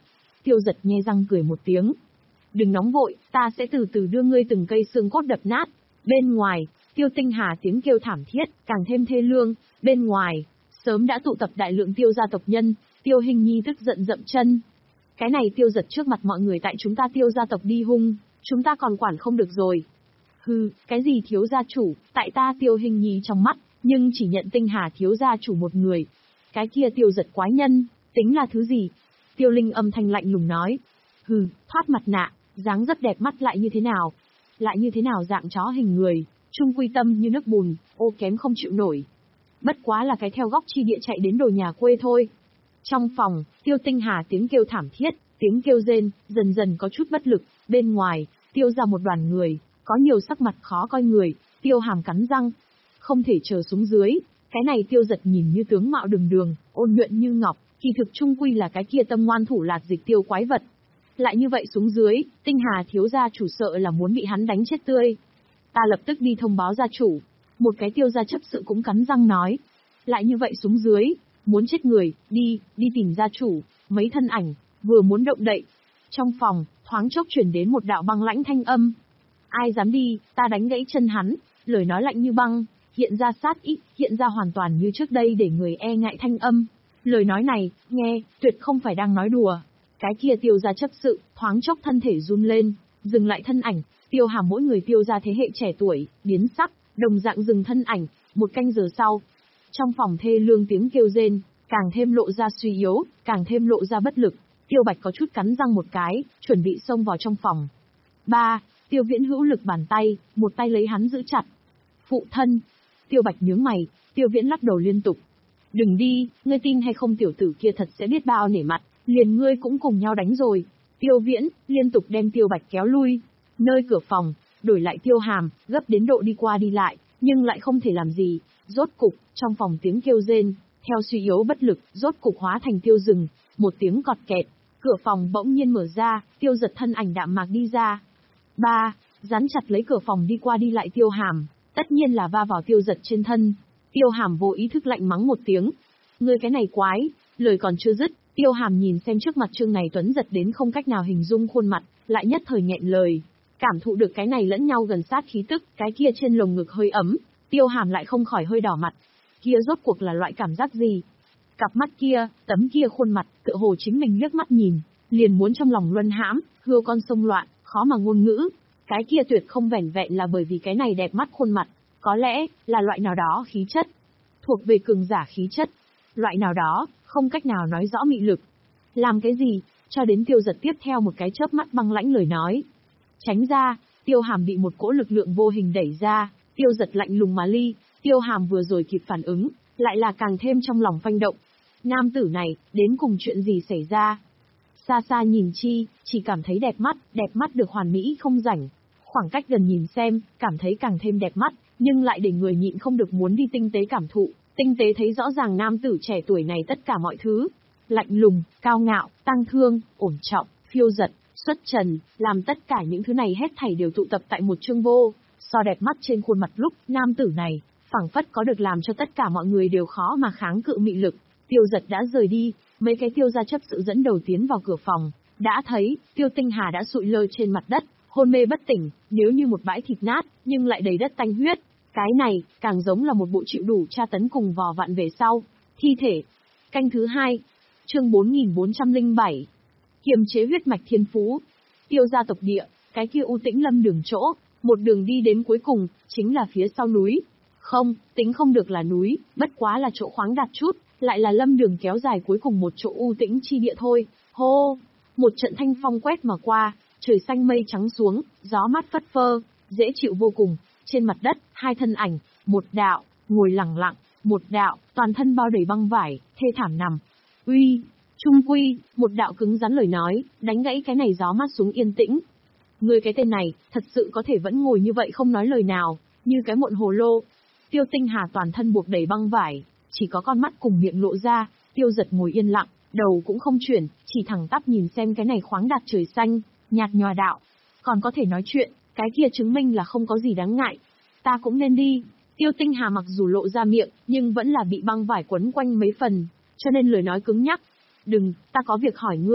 Tiêu Giật nhe răng cười một tiếng. Đừng nóng vội, ta sẽ từ từ đưa ngươi từng cây xương cốt đập nát. Bên ngoài, Tiêu Tinh Hà tiếng kêu thảm thiết, càng thêm thê lương. Bên ngoài, sớm đã tụ tập đại lượng Tiêu gia tộc nhân. Tiêu Hình Nhi tức giận dậm chân. Cái này Tiêu Giật trước mặt mọi người tại chúng ta Tiêu gia tộc đi hung, chúng ta còn quản không được rồi. Hừ, cái gì thiếu gia chủ, tại ta Tiêu Hình Nhi trong mắt, nhưng chỉ nhận Tinh Hà thiếu gia chủ một người. Cái kia Tiêu Giật quái nhân, tính là thứ gì? Tiêu Linh âm thanh lạnh lùng nói. Hừ, thoát mặt nạ, dáng rất đẹp mắt lại như thế nào? Lại như thế nào dạng chó hình người, trung quy tâm như nước bùn, ô kém không chịu nổi. Bất quá là cái theo góc chi địa chạy đến đồi nhà quê thôi. Trong phòng, Tiêu Tinh Hà tiếng kêu thảm thiết, tiếng kêu rên, dần dần có chút bất lực. Bên ngoài, Tiêu ra một đoàn người, có nhiều sắc mặt khó coi người. Tiêu Hàm cắn răng, không thể chờ xuống dưới. Cái này Tiêu Giật nhìn như tướng mạo đường đường, ôn nhuận như ngọc, kỳ thực trung quy là cái kia tâm ngoan thủ lạt dịch tiêu quái vật. Lại như vậy xuống dưới, Tinh Hà thiếu gia chủ sợ là muốn bị hắn đánh chết tươi. Ta lập tức đi thông báo gia chủ. Một cái Tiêu gia chấp sự cũng cắn răng nói. Lại như vậy xuống dưới, muốn chết người, đi, đi tìm gia chủ. Mấy thân ảnh, vừa muốn động đậy. Trong phòng, thoáng chốc chuyển đến một đạo băng lãnh thanh âm. Ai dám đi, ta đánh gãy chân hắn. Lời nói lạnh như băng, hiện ra sát ý, hiện ra hoàn toàn như trước đây để người e ngại thanh âm. Lời nói này, nghe, tuyệt không phải đang nói đùa. Cái kia Tiêu gia chấp sự, thoáng chốc thân thể run lên, dừng lại thân ảnh. Tiêu Hàm mỗi người Tiêu gia thế hệ trẻ tuổi, biến sắc, đồng dạng dừng thân ảnh. Một canh giờ sau, trong phòng thê lương tiếng kêu rên, càng thêm lộ ra suy yếu, càng thêm lộ ra bất lực. Tiêu Bạch có chút cắn răng một cái, chuẩn bị xông vào trong phòng. Ba, Tiêu Viễn hữu lực bàn tay, một tay lấy hắn giữ chặt. Phụ thân. Tiêu Bạch nhướng mày, Tiêu Viễn lắc đầu liên tục. Đừng đi, ngươi tin hay không tiểu tử kia thật sẽ biết bao nể mặt, liền ngươi cũng cùng nhau đánh rồi. Tiêu Viễn liên tục đem Tiêu Bạch kéo lui. Nơi cửa phòng, đổi lại Tiêu Hàm, gấp đến độ đi qua đi lại, nhưng lại không thể làm gì. Rốt cục, trong phòng tiếng kêu rên, theo suy yếu bất lực, rốt cục hóa thành tiêu rừng. Một tiếng cọt kẹt, cửa phòng bỗng nhiên mở ra, Tiêu Giật thân ảnh đạm mạc đi ra. Ba, dán chặt lấy cửa phòng đi qua đi lại Tiêu Hàm, tất nhiên là va vào Tiêu Giật trên thân. Tiêu Hàm vô ý thức lạnh mắng một tiếng. Ngươi cái này quái, lời còn chưa dứt, Tiêu Hàm nhìn xem trước mặt Trương này Tuấn Giật đến không cách nào hình dung khuôn mặt, lại nhất thời nghẹn lời. Cảm thụ được cái này lẫn nhau gần sát khí tức, cái kia trên lồng ngực hơi ấm, Tiêu Hàm lại không khỏi hơi đỏ mặt. Kia rốt cuộc là loại cảm giác gì? Cặp mắt kia, tấm kia khuôn mặt, tựa hồ chính mình liếc mắt nhìn, liền muốn trong lòng luân hãm, hươu con sông loạn, khó mà ngôn ngữ. Cái kia tuyệt không vẻn vẹn là bởi vì cái này đẹp mắt khuôn mặt, có lẽ là loại nào đó khí chất, thuộc về cường giả khí chất, loại nào đó không cách nào nói rõ mị lực. Làm cái gì? Cho đến Tiêu Giật tiếp theo một cái chớp mắt băng lãnh lời nói. Tránh ra, Tiêu Hàm bị một cỗ lực lượng vô hình đẩy ra, Tiêu Giật lạnh lùng mà ly. Tiêu Hàm vừa rồi kịp phản ứng, lại là càng thêm trong lòng phanh động. Nam tử này, đến cùng chuyện gì xảy ra? Xa xa nhìn chi, chỉ cảm thấy đẹp mắt, đẹp mắt được hoàn mỹ không rảnh. Khoảng cách gần nhìn xem, cảm thấy càng thêm đẹp mắt, nhưng lại để người nhịn không được muốn đi tinh tế cảm thụ. Tinh tế thấy rõ ràng nam tử trẻ tuổi này tất cả mọi thứ. Lạnh lùng, cao ngạo, tăng thương, ổn trọng, phiêu giật, xuất trần, làm tất cả những thứ này hết thảy đều tụ tập tại một chương vô. So đẹp mắt trên khuôn mặt lúc, nam tử này, phảng phất có được làm cho tất cả mọi người đều khó mà kháng cự mị lực. Tiêu Giật đã rời đi, mấy cái Tiêu gia chấp sự dẫn đầu tiến vào cửa phòng, đã thấy, Tiêu Tinh Hà đã sụi lơ trên mặt đất, hôn mê bất tỉnh, nếu như một bãi thịt nát, nhưng lại đầy đất tanh huyết. Cái này, càng giống là một bộ chịu đủ tra tấn cùng vò vặn về sau. Thi thể. Canh thứ hai. Chương bốn nghìn bốn trăm lẻ bảy. Kiềm chế huyết mạch thiên phú. Tiêu gia tộc địa, cái kia u tĩnh lâm đường chỗ, một đường đi đến cuối cùng, chính là phía sau núi. Không, tính không được là núi, bất quá là chỗ khoáng đạt chút, lại là lâm đường kéo dài cuối cùng một chỗ u tĩnh chi địa thôi. Hô! Một trận thanh phong quét mà qua, trời xanh mây trắng xuống, gió mát phất phơ, dễ chịu vô cùng. Trên mặt đất, hai thân ảnh, một đạo, ngồi lặng lặng, một đạo, toàn thân bao đầy băng vải, thê thảm nằm. Uy, trung quy, một đạo cứng rắn lời nói, đánh gãy cái này gió mát xuống yên tĩnh. Người cái tên này, thật sự có thể vẫn ngồi như vậy không nói lời nào, như cái muộn hồ lô. Tiêu Tinh Hà toàn thân buộc đầy băng vải, chỉ có con mắt cùng miệng lộ ra. Tiêu Giật ngồi yên lặng, đầu cũng không chuyển, chỉ thẳng tắp nhìn xem cái này khoáng đạt trời xanh, nhạt nhòa đạo. Còn có thể nói chuyện, cái kia chứng minh là không có gì đáng ngại. Ta cũng nên đi. Tiêu Tinh Hà mặc dù lộ ra miệng, nhưng vẫn là bị băng vải quấn quanh mấy phần, cho nên lời nói cứng nhắc. Đừng, ta có việc hỏi ngươi.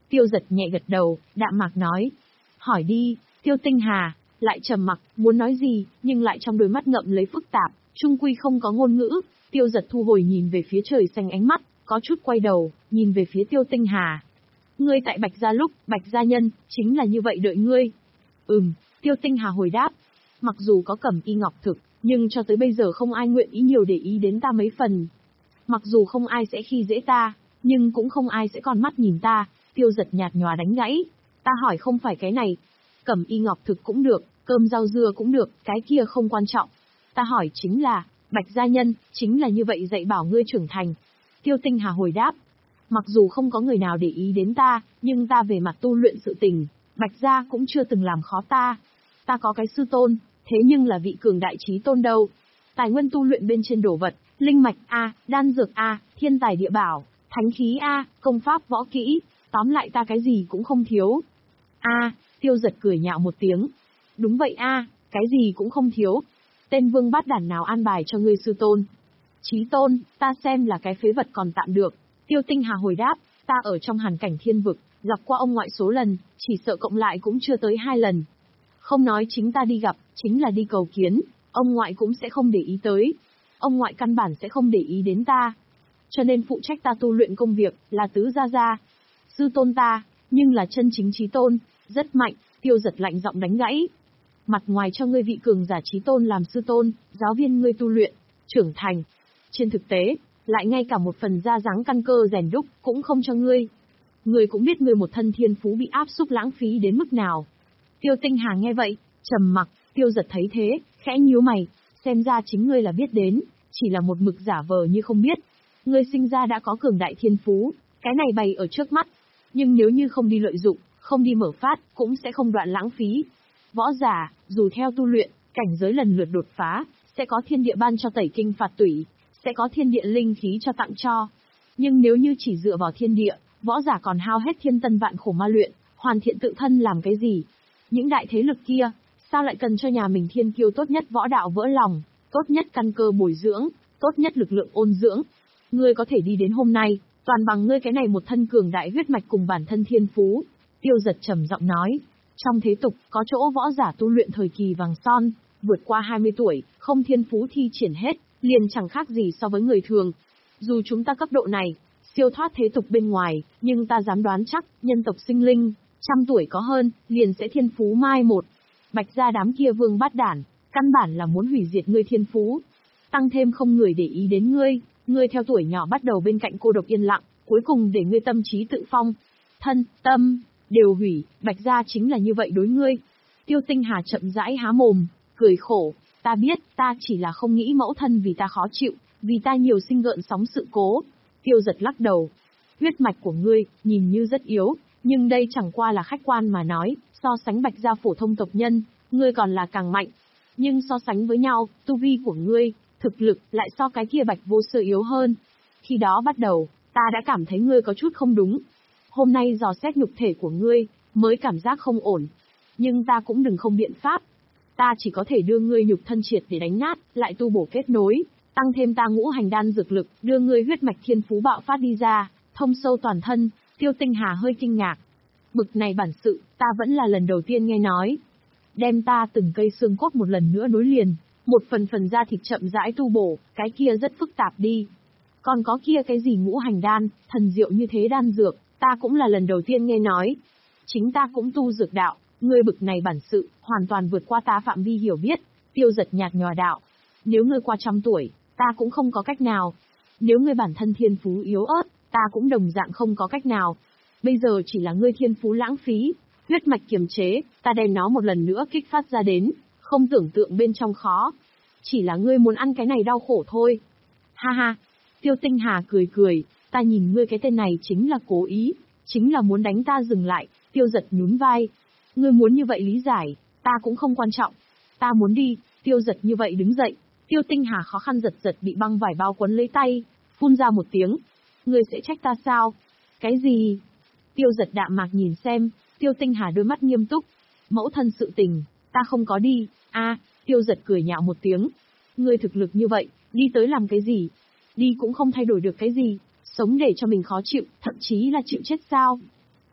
Tiêu Giật nhẹ gật đầu, đạm mạc nói. Hỏi đi. Tiêu Tinh Hà lại trầm mặc, muốn nói gì, nhưng lại trong đôi mắt ngậm lấy phức tạp, trung quy không có ngôn ngữ. Tiêu Giật thu hồi nhìn về phía trời xanh ánh mắt, có chút quay đầu, nhìn về phía Tiêu Tinh Hà. Ngươi tại Bạch Gia lúc, Bạch Gia nhân, chính là như vậy đợi ngươi. Ừm, Tiêu Tinh Hà hồi đáp. Mặc dù có Cẩm Y Ngọc Thực, nhưng cho tới bây giờ không ai nguyện ý nhiều để ý đến ta mấy phần. Mặc dù không ai sẽ khi dễ ta, nhưng cũng không ai sẽ còn mắt nhìn ta. Tiêu Giật nhạt nhòa đánh gãy. Ta hỏi không phải cái này. Cẩm Y Ngọc Thực cũng được, cơm rau dưa cũng được, cái kia không quan trọng. Ta hỏi chính là, Bạch Gia nhân, chính là như vậy dạy bảo ngươi trưởng thành. Tiêu Tinh Hà hồi đáp. Mặc dù không có người nào để ý đến ta, nhưng ta về mặt tu luyện sự tình, Bạch Gia cũng chưa từng làm khó ta. Ta có cái sư tôn, thế nhưng là vị cường đại chí tôn đâu. Tài nguyên tu luyện bên trên đồ vật, linh mạch A, đan dược A, thiên tài địa bảo, thánh khí A, công pháp võ kỹ, tóm lại ta cái gì cũng không thiếu. A, Tiêu Giật cười nhạo một tiếng. Đúng vậy A, cái gì cũng không thiếu. Tên vương bát đản nào an bài cho ngươi sư tôn? Chí tôn, ta xem là cái phế vật còn tạm được. Tiêu Tinh Hà hồi đáp, ta ở trong hàn cảnh thiên vực, gặp qua ông ngoại số lần, chỉ sợ cộng lại cũng chưa tới hai lần. Không nói chính ta đi gặp, chính là đi cầu kiến, ông ngoại cũng sẽ không để ý tới. Ông ngoại căn bản sẽ không để ý đến ta. Cho nên phụ trách ta tu luyện công việc, là tứ gia gia. Sư tôn ta, nhưng là chân chính chí tôn, rất mạnh. Tiêu Giật lạnh giọng đánh gãy. Mặt ngoài cho ngươi vị cường giả chí tôn làm sư tôn, giáo viên ngươi tu luyện, trưởng thành. Trên thực tế, lại ngay cả một phần da dáng căn cơ rèn đúc cũng không cho ngươi. Ngươi cũng biết ngươi một thân thiên phú bị áp xúc lãng phí đến mức nào. Tiêu Tinh Hà nghe vậy, trầm mặc. Tiêu Giật thấy thế, khẽ nhíu mày, xem ra chính ngươi là biết đến, chỉ là một mực giả vờ như không biết. Ngươi sinh ra đã có cường đại thiên phú, cái này bày ở trước mắt, nhưng nếu như không đi lợi dụng, không đi mở phát, cũng sẽ không đoạn lãng phí. Võ giả, dù theo tu luyện, cảnh giới lần lượt đột phá, sẽ có thiên địa ban cho tẩy kinh phạt tủy, sẽ có thiên địa linh khí cho tặng cho. Nhưng nếu như chỉ dựa vào thiên địa, võ giả còn hao hết thiên tân vạn khổ ma luyện, hoàn thiện tự thân làm cái gì? Những đại thế lực kia, sao lại cần cho nhà mình thiên kiêu tốt nhất võ đạo vỡ lòng, tốt nhất căn cơ bồi dưỡng, tốt nhất lực lượng ôn dưỡng? Ngươi có thể đi đến hôm nay, toàn bằng ngươi cái này một thân cường đại huyết mạch cùng bản thân thiên phú. Tiêu Giật trầm giọng nói. Trong thế tục, có chỗ võ giả tu luyện thời kỳ vàng son, vượt qua hai mươi tuổi, không thiên phú thi triển hết, liền chẳng khác gì so với người thường. Dù chúng ta cấp độ này, siêu thoát thế tục bên ngoài, nhưng ta dám đoán chắc, nhân tộc sinh linh, trăm tuổi có hơn, liền sẽ thiên phú mai một. Bạch Gia đám kia vương bát đản, căn bản là muốn hủy diệt ngươi thiên phú. Tăng thêm không người để ý đến ngươi, ngươi theo tuổi nhỏ bắt đầu bên cạnh cô độc yên lặng, cuối cùng để ngươi tâm trí tự phong. Thân, tâm, đều hủy, Bạch Gia chính là như vậy đối ngươi. Tiêu Tinh Hà chậm rãi há mồm, cười khổ, ta biết, ta chỉ là không nghĩ mẫu thân vì ta khó chịu, vì ta nhiều sinh gợn sóng sự cố. Tiêu Giật lắc đầu, huyết mạch của ngươi, nhìn như rất yếu, nhưng đây chẳng qua là khách quan mà nói, so sánh Bạch Gia phổ thông tộc nhân, ngươi còn là càng mạnh. Nhưng so sánh với nhau, tu vi của ngươi, thực lực, lại so cái kia Bạch Vô Sơ yếu hơn. Khi đó bắt đầu, ta đã cảm thấy ngươi có chút không đúng. Hôm nay dò xét nhục thể của ngươi, mới cảm giác không ổn. Nhưng ta cũng đừng không biện pháp. Ta chỉ có thể đưa ngươi nhục thân triệt để đánh nát, lại tu bổ kết nối, tăng thêm ta ngũ hành đan dược lực, đưa ngươi huyết mạch thiên phú bạo phát đi ra, thông sâu toàn thân. Tiêu Tinh Hà hơi kinh ngạc. Bực này bản sự, ta vẫn là lần đầu tiên nghe nói. Đem ta từng cây xương cốt một lần nữa nối liền, một phần phần da thịt chậm rãi tu bổ, cái kia rất phức tạp đi. Còn có kia cái gì ngũ hành đan, thần diệu như thế đan dược, ta cũng là lần đầu tiên nghe nói. Chính ta cũng tu dược đạo, ngươi bực này bản sự, hoàn toàn vượt qua ta phạm vi hiểu biết. Tiêu Giật nhạt nhòa đạo. Nếu ngươi qua trăm tuổi, ta cũng không có cách nào. Nếu ngươi bản thân thiên phú yếu ớt, ta cũng đồng dạng không có cách nào. Bây giờ chỉ là ngươi thiên phú lãng phí, huyết mạch kiềm chế, ta đem nó một lần nữa kích phát ra đến, không tưởng tượng bên trong khó. Chỉ là ngươi muốn ăn cái này đau khổ thôi. Ha ha, Tiêu Tinh Hà cười cười, ta nhìn ngươi cái tên này chính là cố ý, chính là muốn đánh ta dừng lại. Tiêu Giật nhún vai. Ngươi muốn như vậy lý giải, ta cũng không quan trọng. Ta muốn đi. Tiêu Giật như vậy đứng dậy. Tiêu Tinh Hà khó khăn giật giật bị băng vải bao quấn lấy tay, phun ra một tiếng. Ngươi sẽ trách ta sao? Cái gì? Tiêu Giật đạm mạc nhìn xem. Tiêu Tinh Hà đôi mắt nghiêm túc. Mẫu thân sự tình, ta không có đi. A, Tiêu Giật cười nhạo một tiếng. Ngươi thực lực như vậy, đi tới làm cái gì? Đi cũng không thay đổi được cái gì, sống để cho mình khó chịu, thậm chí là chịu chết sao?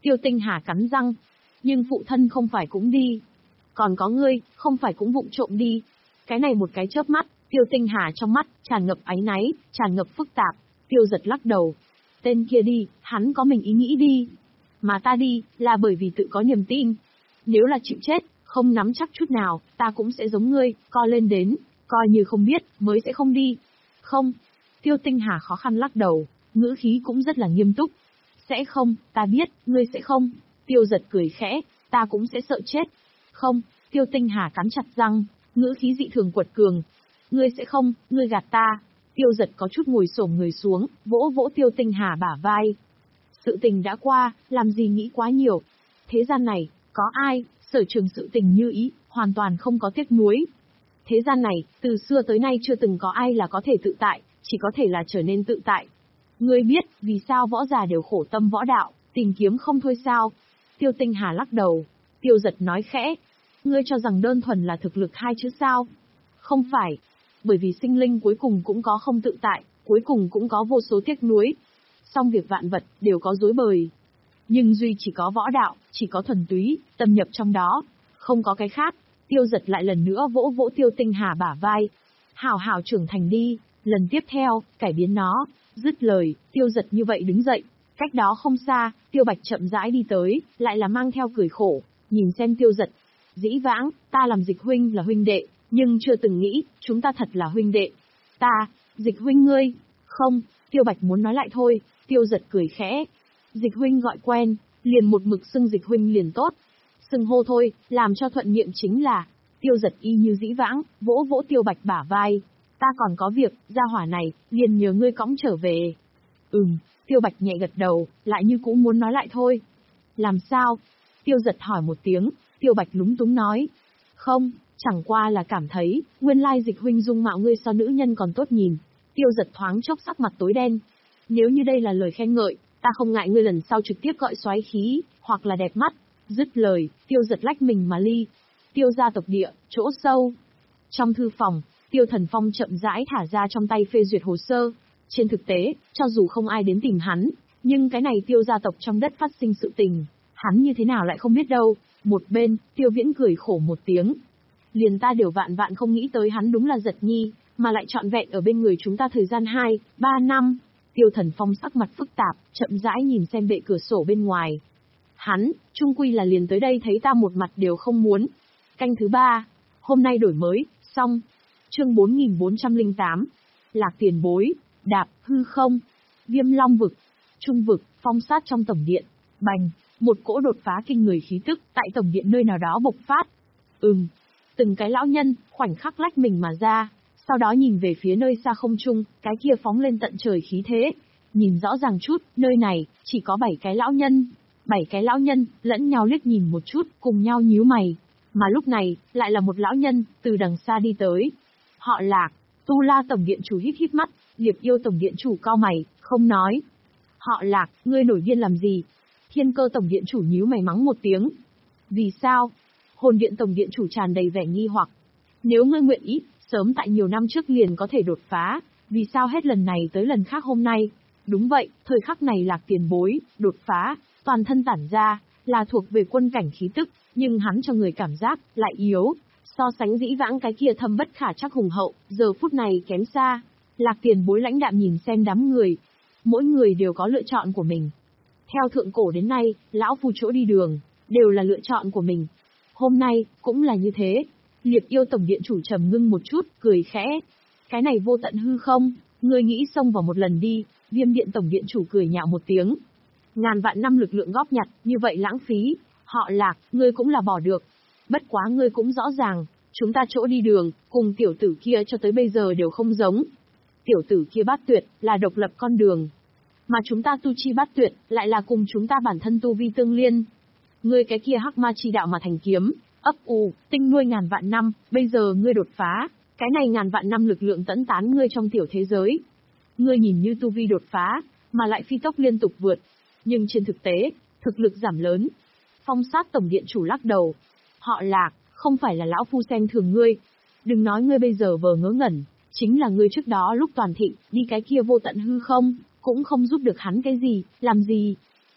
Tiêu Tinh Hà cắn răng. Nhưng phụ thân không phải cũng đi. Còn có ngươi, không phải cũng vụng trộm đi. Cái này một cái chớp mắt, Tiêu Tinh Hà trong mắt, tràn ngập áy náy, tràn ngập phức tạp. Tiêu Giật lắc đầu. Tên kia đi, hắn có mình ý nghĩ đi. Mà ta đi, là bởi vì tự có niềm tin. Nếu là chịu chết, không nắm chắc chút nào, ta cũng sẽ giống ngươi, co lên đến, coi như không biết, mới sẽ không đi. Không. Tiêu Tinh Hà khó khăn lắc đầu, ngữ khí cũng rất là nghiêm túc. Sẽ không, ta biết, ngươi sẽ không. Tiêu Giật cười khẽ, ta cũng sẽ sợ chết. Không. Tiêu Tinh Hà cắn chặt răng, ngữ khí dị thường quật cường. Ngươi sẽ không, ngươi gạt ta. Tiêu Giật có chút ngồi xổm người xuống, vỗ vỗ Tiêu Tinh Hà bả vai. Sự tình đã qua, làm gì nghĩ quá nhiều. Thế gian này, có ai, sở trường sự tình như ý, hoàn toàn không có tiếc nuối. Thế gian này, từ xưa tới nay chưa từng có ai là có thể tự tại, chỉ có thể là trở nên tự tại. Ngươi biết, vì sao võ giả đều khổ tâm võ đạo, tìm kiếm không thôi sao? Tiêu Tinh Hà lắc đầu. Tiêu Giật nói khẽ. Ngươi cho rằng đơn thuần là thực lực hai chữ sao? Không phải. Bởi vì sinh linh cuối cùng cũng có không tự tại, cuối cùng cũng có vô số tiếc nuối. Song việc vạn vật, đều có rối bời. Nhưng duy chỉ có võ đạo, chỉ có thuần túy, tâm nhập trong đó. Không có cái khác. Tiêu Giật lại lần nữa vỗ vỗ Tiêu Tinh Hà bả vai. Hảo hảo trưởng thành đi, lần tiếp theo, cải biến nó. Dứt lời, Tiêu Giật như vậy đứng dậy. Cách đó không xa, Tiêu Bạch chậm rãi đi tới, lại là mang theo cười khổ, nhìn xem Tiêu Giật. Dĩ vãng, ta làm Dịch huynh là huynh đệ, nhưng chưa từng nghĩ, chúng ta thật là huynh đệ. Ta, Dịch huynh ngươi. Không, Tiêu Bạch muốn nói lại thôi, Tiêu Giật cười khẽ. Dịch huynh gọi quen, liền một mực xưng Dịch huynh liền tốt. Xưng hô thôi, làm cho thuận miệng chính là. Tiêu Giật y như dĩ vãng, vỗ vỗ Tiêu Bạch bả vai. Ta còn có việc, gia hỏa này, liền nhờ ngươi cõng trở về. Ừm, Tiêu Bạch nhẹ gật đầu, lại như cũng muốn nói lại thôi. Làm sao? Tiêu Giật hỏi một tiếng, Tiêu Bạch lúng túng nói. Không, chẳng qua là cảm thấy, nguyên lai Dịch huynh dung mạo ngươi so nữ nhân còn tốt nhìn. Tiêu Giật thoáng chốc sắc mặt tối đen. Nếu như đây là lời khen ngợi, ta không ngại ngươi lần sau trực tiếp gọi xoáy khí, hoặc là đẹp mắt. Dứt lời, Tiêu Giật lách mình mà ly. Tiêu gia tộc địa, chỗ sâu. Trong thư phòng, Tiêu Thần Phong chậm rãi thả ra trong tay phê duyệt hồ sơ. Trên thực tế, cho dù không ai đến tìm hắn, nhưng cái này Tiêu gia tộc trong đất phát sinh sự tình, hắn như thế nào lại không biết đâu. Một bên, Tiêu Viễn cười khổ một tiếng. Liền ta đều vạn vạn không nghĩ tới hắn đúng là Giật nhi, mà lại trọn vẹn ở bên người chúng ta thời gian hai, ba năm. Tiêu Thần Phong sắc mặt phức tạp, chậm rãi nhìn xem bệ cửa sổ bên ngoài. Hắn, chung quy là liền tới đây thấy ta một mặt đều không muốn. Canh thứ ba, hôm nay đổi mới, xong. Chương bốn nghìn bốn trăm lẻ tám. Lạc tiền bối, đạp, hư không. Viêm long vực, trung vực, phong sát trong tổng điện. Bành, một cỗ đột phá kinh người khí tức tại tổng điện nơi nào đó bộc phát. Ừm, từng cái lão nhân, khoảnh khắc lách mình mà ra. Sau đó nhìn về phía nơi xa không trung, cái kia phóng lên tận trời khí thế. Nhìn rõ ràng chút, nơi này, chỉ có bảy cái lão nhân. Bảy cái lão nhân, lẫn nhau liếc nhìn một chút, cùng nhau nhíu mày. Mà lúc này, lại là một lão nhân, từ đằng xa đi tới. Họ Lạc, Tu La tổng điện chủ hít hít mắt, Liệp Yêu tổng điện chủ cau mày, không nói. Họ Lạc, ngươi nổi điên làm gì? Thiên Cơ tổng điện chủ nhíu mày mắng một tiếng. Vì sao? Hồn điện tổng điện chủ tràn đầy vẻ nghi hoặc. Nếu ngươi nguyện ý, sớm tại nhiều năm trước liền có thể đột phá, vì sao hết lần này tới lần khác hôm nay? Đúng vậy, thời khắc này Lạc tiền bối, đột phá, toàn thân tản ra, là thuộc về quân cảnh khí tức, nhưng hắn cho người cảm giác, lại yếu. So sánh dĩ vãng cái kia thâm bất khả chắc hùng hậu, giờ phút này kém xa. Lạc tiền bối lãnh đạm nhìn xem đám người. Mỗi người đều có lựa chọn của mình. Theo thượng cổ đến nay, lão phu chỗ đi đường, đều là lựa chọn của mình. Hôm nay, cũng là như thế. Liệp Yêu tổng điện chủ trầm ngưng một chút, cười khẽ. Cái này vô tận hư không, ngươi nghĩ xông vào một lần đi. Viêm điện tổng điện chủ cười nhạo một tiếng. Ngàn vạn năm lực lượng góp nhặt, như vậy lãng phí. Họ Lạc, ngươi cũng là bỏ được. Bất quá ngươi cũng rõ ràng, chúng ta chỗ đi đường, cùng tiểu tử kia cho tới bây giờ đều không giống. Tiểu tử kia bát tuyệt, là độc lập con đường. Mà chúng ta tu chi bát tuyệt, lại là cùng chúng ta bản thân tu vi tương liên. Ngươi cái kia hắc ma chi đạo mà thành kiếm, ấp ù, tinh nuôi ngàn vạn năm, bây giờ ngươi đột phá, cái này ngàn vạn năm lực lượng tẫn tán ngươi trong tiểu thế giới. Ngươi nhìn như tu vi đột phá, mà lại phi tốc liên tục vượt. Nhưng trên thực tế, thực lực giảm lớn. Phong sát tổng điện chủ lắc đầu. Họ Lạc, không phải là lão phu xem thường ngươi. Đừng nói ngươi bây giờ vờ ngớ ngẩn, chính là ngươi trước đó lúc toàn thịnh, đi cái kia vô tận hư không, cũng không giúp được hắn cái gì, làm gì.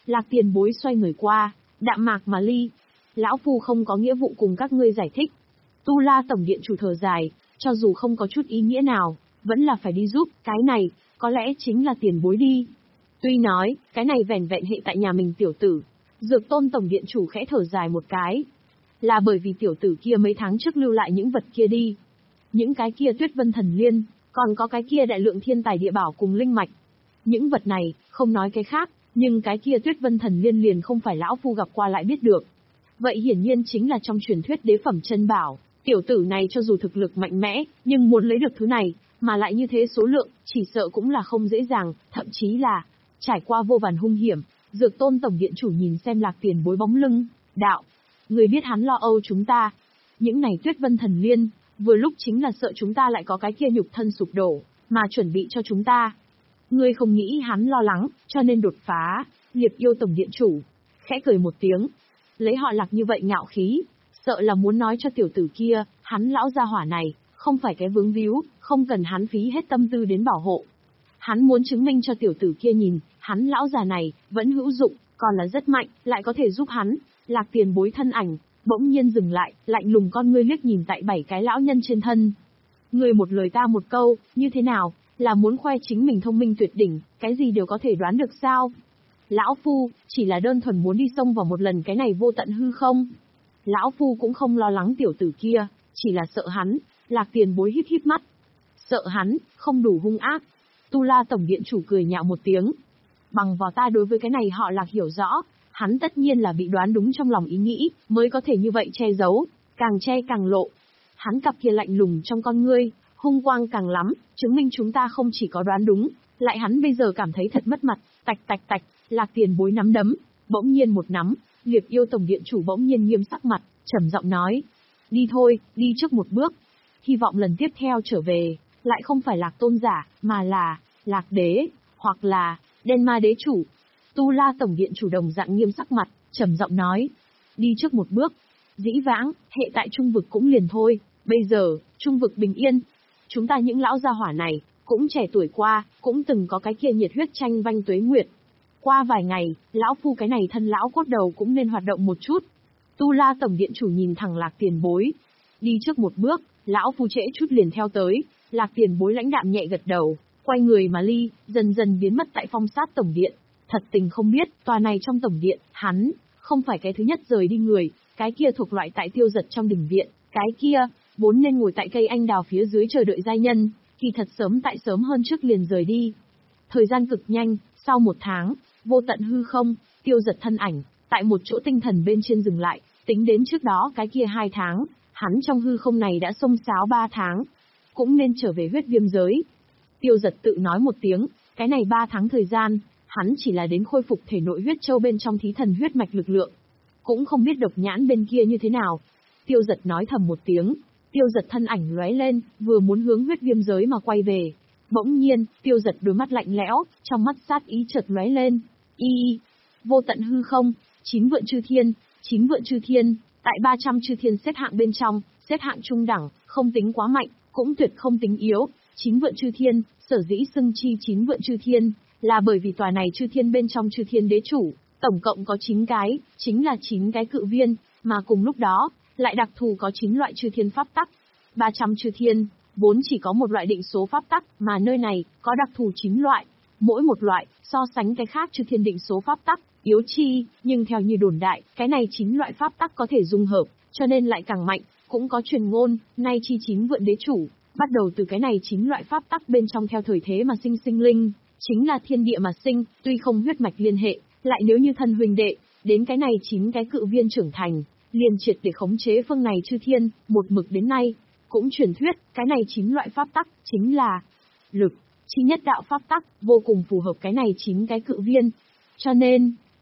Lạc Tiền Bối xoay người qua, đạm mạc mà ly. Lão Phu không có nghĩa vụ cùng các ngươi giải thích. Tu La Tổng Điện chủ thở dài, cho dù không có chút ý nghĩa nào, vẫn là phải đi giúp, cái này, có lẽ chính là Tiền Bối đi. Tuy nói, cái này vẻn vẹn hệ tại nhà mình tiểu tử. Dược Tôn Tổng Điện chủ khẽ thở dài một cái. Là bởi vì tiểu tử kia mấy tháng trước lưu lại những vật kia đi. Những cái kia Tuyết Vân Thần Liên, còn có cái kia đại lượng thiên tài địa bảo cùng linh mạch. Những vật này, không nói cái khác, nhưng cái kia Tuyết Vân Thần Liên liền không phải lão phu gặp qua lại biết được. Vậy hiển nhiên chính là trong truyền thuyết đế phẩm chân bảo, tiểu tử này cho dù thực lực mạnh mẽ, nhưng muốn lấy được thứ này, mà lại như thế số lượng, chỉ sợ cũng là không dễ dàng, thậm chí là trải qua vô vàn hung hiểm. Dược Tôn Tổng Điện chủ nhìn xem Lạc Tiền Bối bóng lưng, đạo: người biết hắn lo âu chúng ta. Những này Tuyết Vân Thần Liên, vừa lúc chính là sợ chúng ta lại có cái kia nhục thân sụp đổ, mà chuẩn bị cho chúng ta. Ngươi không nghĩ hắn lo lắng, cho nên đột phá. Liệp Yêu Tổng Điện chủ khẽ cười một tiếng, lấy họ Lạc như vậy ngạo khí, sợ là muốn nói cho tiểu tử kia, hắn lão gia hỏa này, không phải cái vướng víu, không cần hắn phí hết tâm tư đến bảo hộ. Hắn muốn chứng minh cho tiểu tử kia nhìn, hắn lão già này, vẫn hữu dụng, còn là rất mạnh, lại có thể giúp hắn. Lạc Tiền Bối thân ảnh, bỗng nhiên dừng lại, lạnh lùng con ngươi liếc nhìn tại bảy cái lão nhân trên thân. Người một lời ta một câu, như thế nào, là muốn khoe chính mình thông minh tuyệt đỉnh, cái gì đều có thể đoán được sao? Lão Phu, chỉ là đơn thuần muốn đi xông vào một lần cái này vô tận hư không. Lão Phu cũng không lo lắng tiểu tử kia, chỉ là sợ hắn. Lạc Tiền Bối híp híp mắt. Sợ hắn, không đủ hung ác. Tu La Tổng Điện chủ cười nhạo một tiếng. Bằng vào ta đối với cái này họ Lạc hiểu rõ, hắn tất nhiên là bị đoán đúng trong lòng ý nghĩ, mới có thể như vậy che giấu, càng che càng lộ. Hắn cặp kia lạnh lùng trong con ngươi, hung quang càng lắm, chứng minh chúng ta không chỉ có đoán đúng, lại hắn bây giờ cảm thấy thật mất mặt, tạch tạch tạch, Lạc Tiền Bối nắm đấm, bỗng nhiên một nắm, Liệp Yêu Tổng Điện chủ bỗng nhiên nghiêm sắc mặt, trầm giọng nói: đi thôi, đi trước một bước. Hy vọng lần tiếp theo trở về, lại không phải Lạc Tôn giả, mà là Lạc Đế, hoặc là Đen Ma Đế chủ. Tu La Tổng Điện chủ đồng dạng nghiêm sắc mặt, trầm giọng nói: đi trước một bước. Dĩ vãng, hệ tại trung vực cũng liền thôi, bây giờ, trung vực bình yên. Chúng ta những lão gia hỏa này, cũng trẻ tuổi qua, cũng từng có cái kia nhiệt huyết tranh vanh tuế nguyệt. Qua vài ngày, lão phu cái này thân lão cốt đầu cũng nên hoạt động một chút. Tu La Tổng Điện chủ nhìn thẳng Lạc Tiền Bối. Đi trước một bước, lão phu trễ chút liền theo tới. Lạc Tiền Bối lãnh đạm nhẹ gật đầu, quay người mà ly, dần dần biến mất tại phong sát tổng điện. Thật tình không biết, tòa này trong tổng điện, hắn, không phải cái thứ nhất rời đi người, cái kia thuộc loại tại Tiêu Giật trong đình viện, cái kia, vốn nên ngồi tại cây anh đào phía dưới chờ đợi giai nhân, kỳ thật sớm tại sớm hơn trước liền rời đi. Thời gian cực nhanh, sau một tháng, vô tận hư không, Tiêu Giật thân ảnh, tại một chỗ tinh thần bên trên dừng lại, tính đến trước đó cái kia hai tháng, hắn trong hư không này đã xông xáo ba tháng, cũng nên trở về huyết viêm giới. Tiêu Giật tự nói một tiếng, cái này ba tháng thời gian, hắn chỉ là đến khôi phục thể nội huyết châu bên trong thí thần huyết mạch lực lượng. Cũng không biết độc nhãn bên kia như thế nào. Tiêu Giật nói thầm một tiếng, Tiêu Giật thân ảnh lóe lên, vừa muốn hướng huyết viêm giới mà quay về. Bỗng nhiên, Tiêu Giật đôi mắt lạnh lẽo, trong mắt sát ý chợt lóe lên. Y, vô tận hư không, chín vượn chư thiên, chín vượn chư thiên, tại ba trăm chư thiên xếp hạng bên trong, xếp hạng trung đẳng, không tính quá mạnh, cũng tuyệt không tính yếu. Chín vượn chư thiên, sở dĩ xưng chi chín vượn chư thiên, là bởi vì tòa này chư thiên bên trong chư thiên đế chủ, tổng cộng có chín cái, chính là chín cái cự viên, mà cùng lúc đó, lại đặc thù có chín loại chư thiên pháp tắc. ba trăm chư thiên, vốn chỉ có một loại định số pháp tắc, mà nơi này, có đặc thù chín loại. Mỗi một loại, so sánh cái khác chư thiên định số pháp tắc, yếu chi, nhưng theo như đồn đại, cái này chín loại pháp tắc có thể dung hợp, cho nên lại càng mạnh, cũng có truyền ngôn, nay chi chín vượn đế chủ, bắt đầu từ cái này chín loại pháp tắc bên trong theo thời thế mà sinh sinh linh, chính là thiên địa mà sinh, tuy không huyết mạch liên hệ, lại nếu như thân huynh đệ, đến cái này chín cái cự viên trưởng thành, liền triệt để khống chế phương này chư thiên, một mực đến nay, cũng truyền thuyết, cái này chín loại pháp tắc, chính là lực, chi nhất đạo pháp tắc, vô cùng phù hợp cái này chín cái cự viên. Cho nên,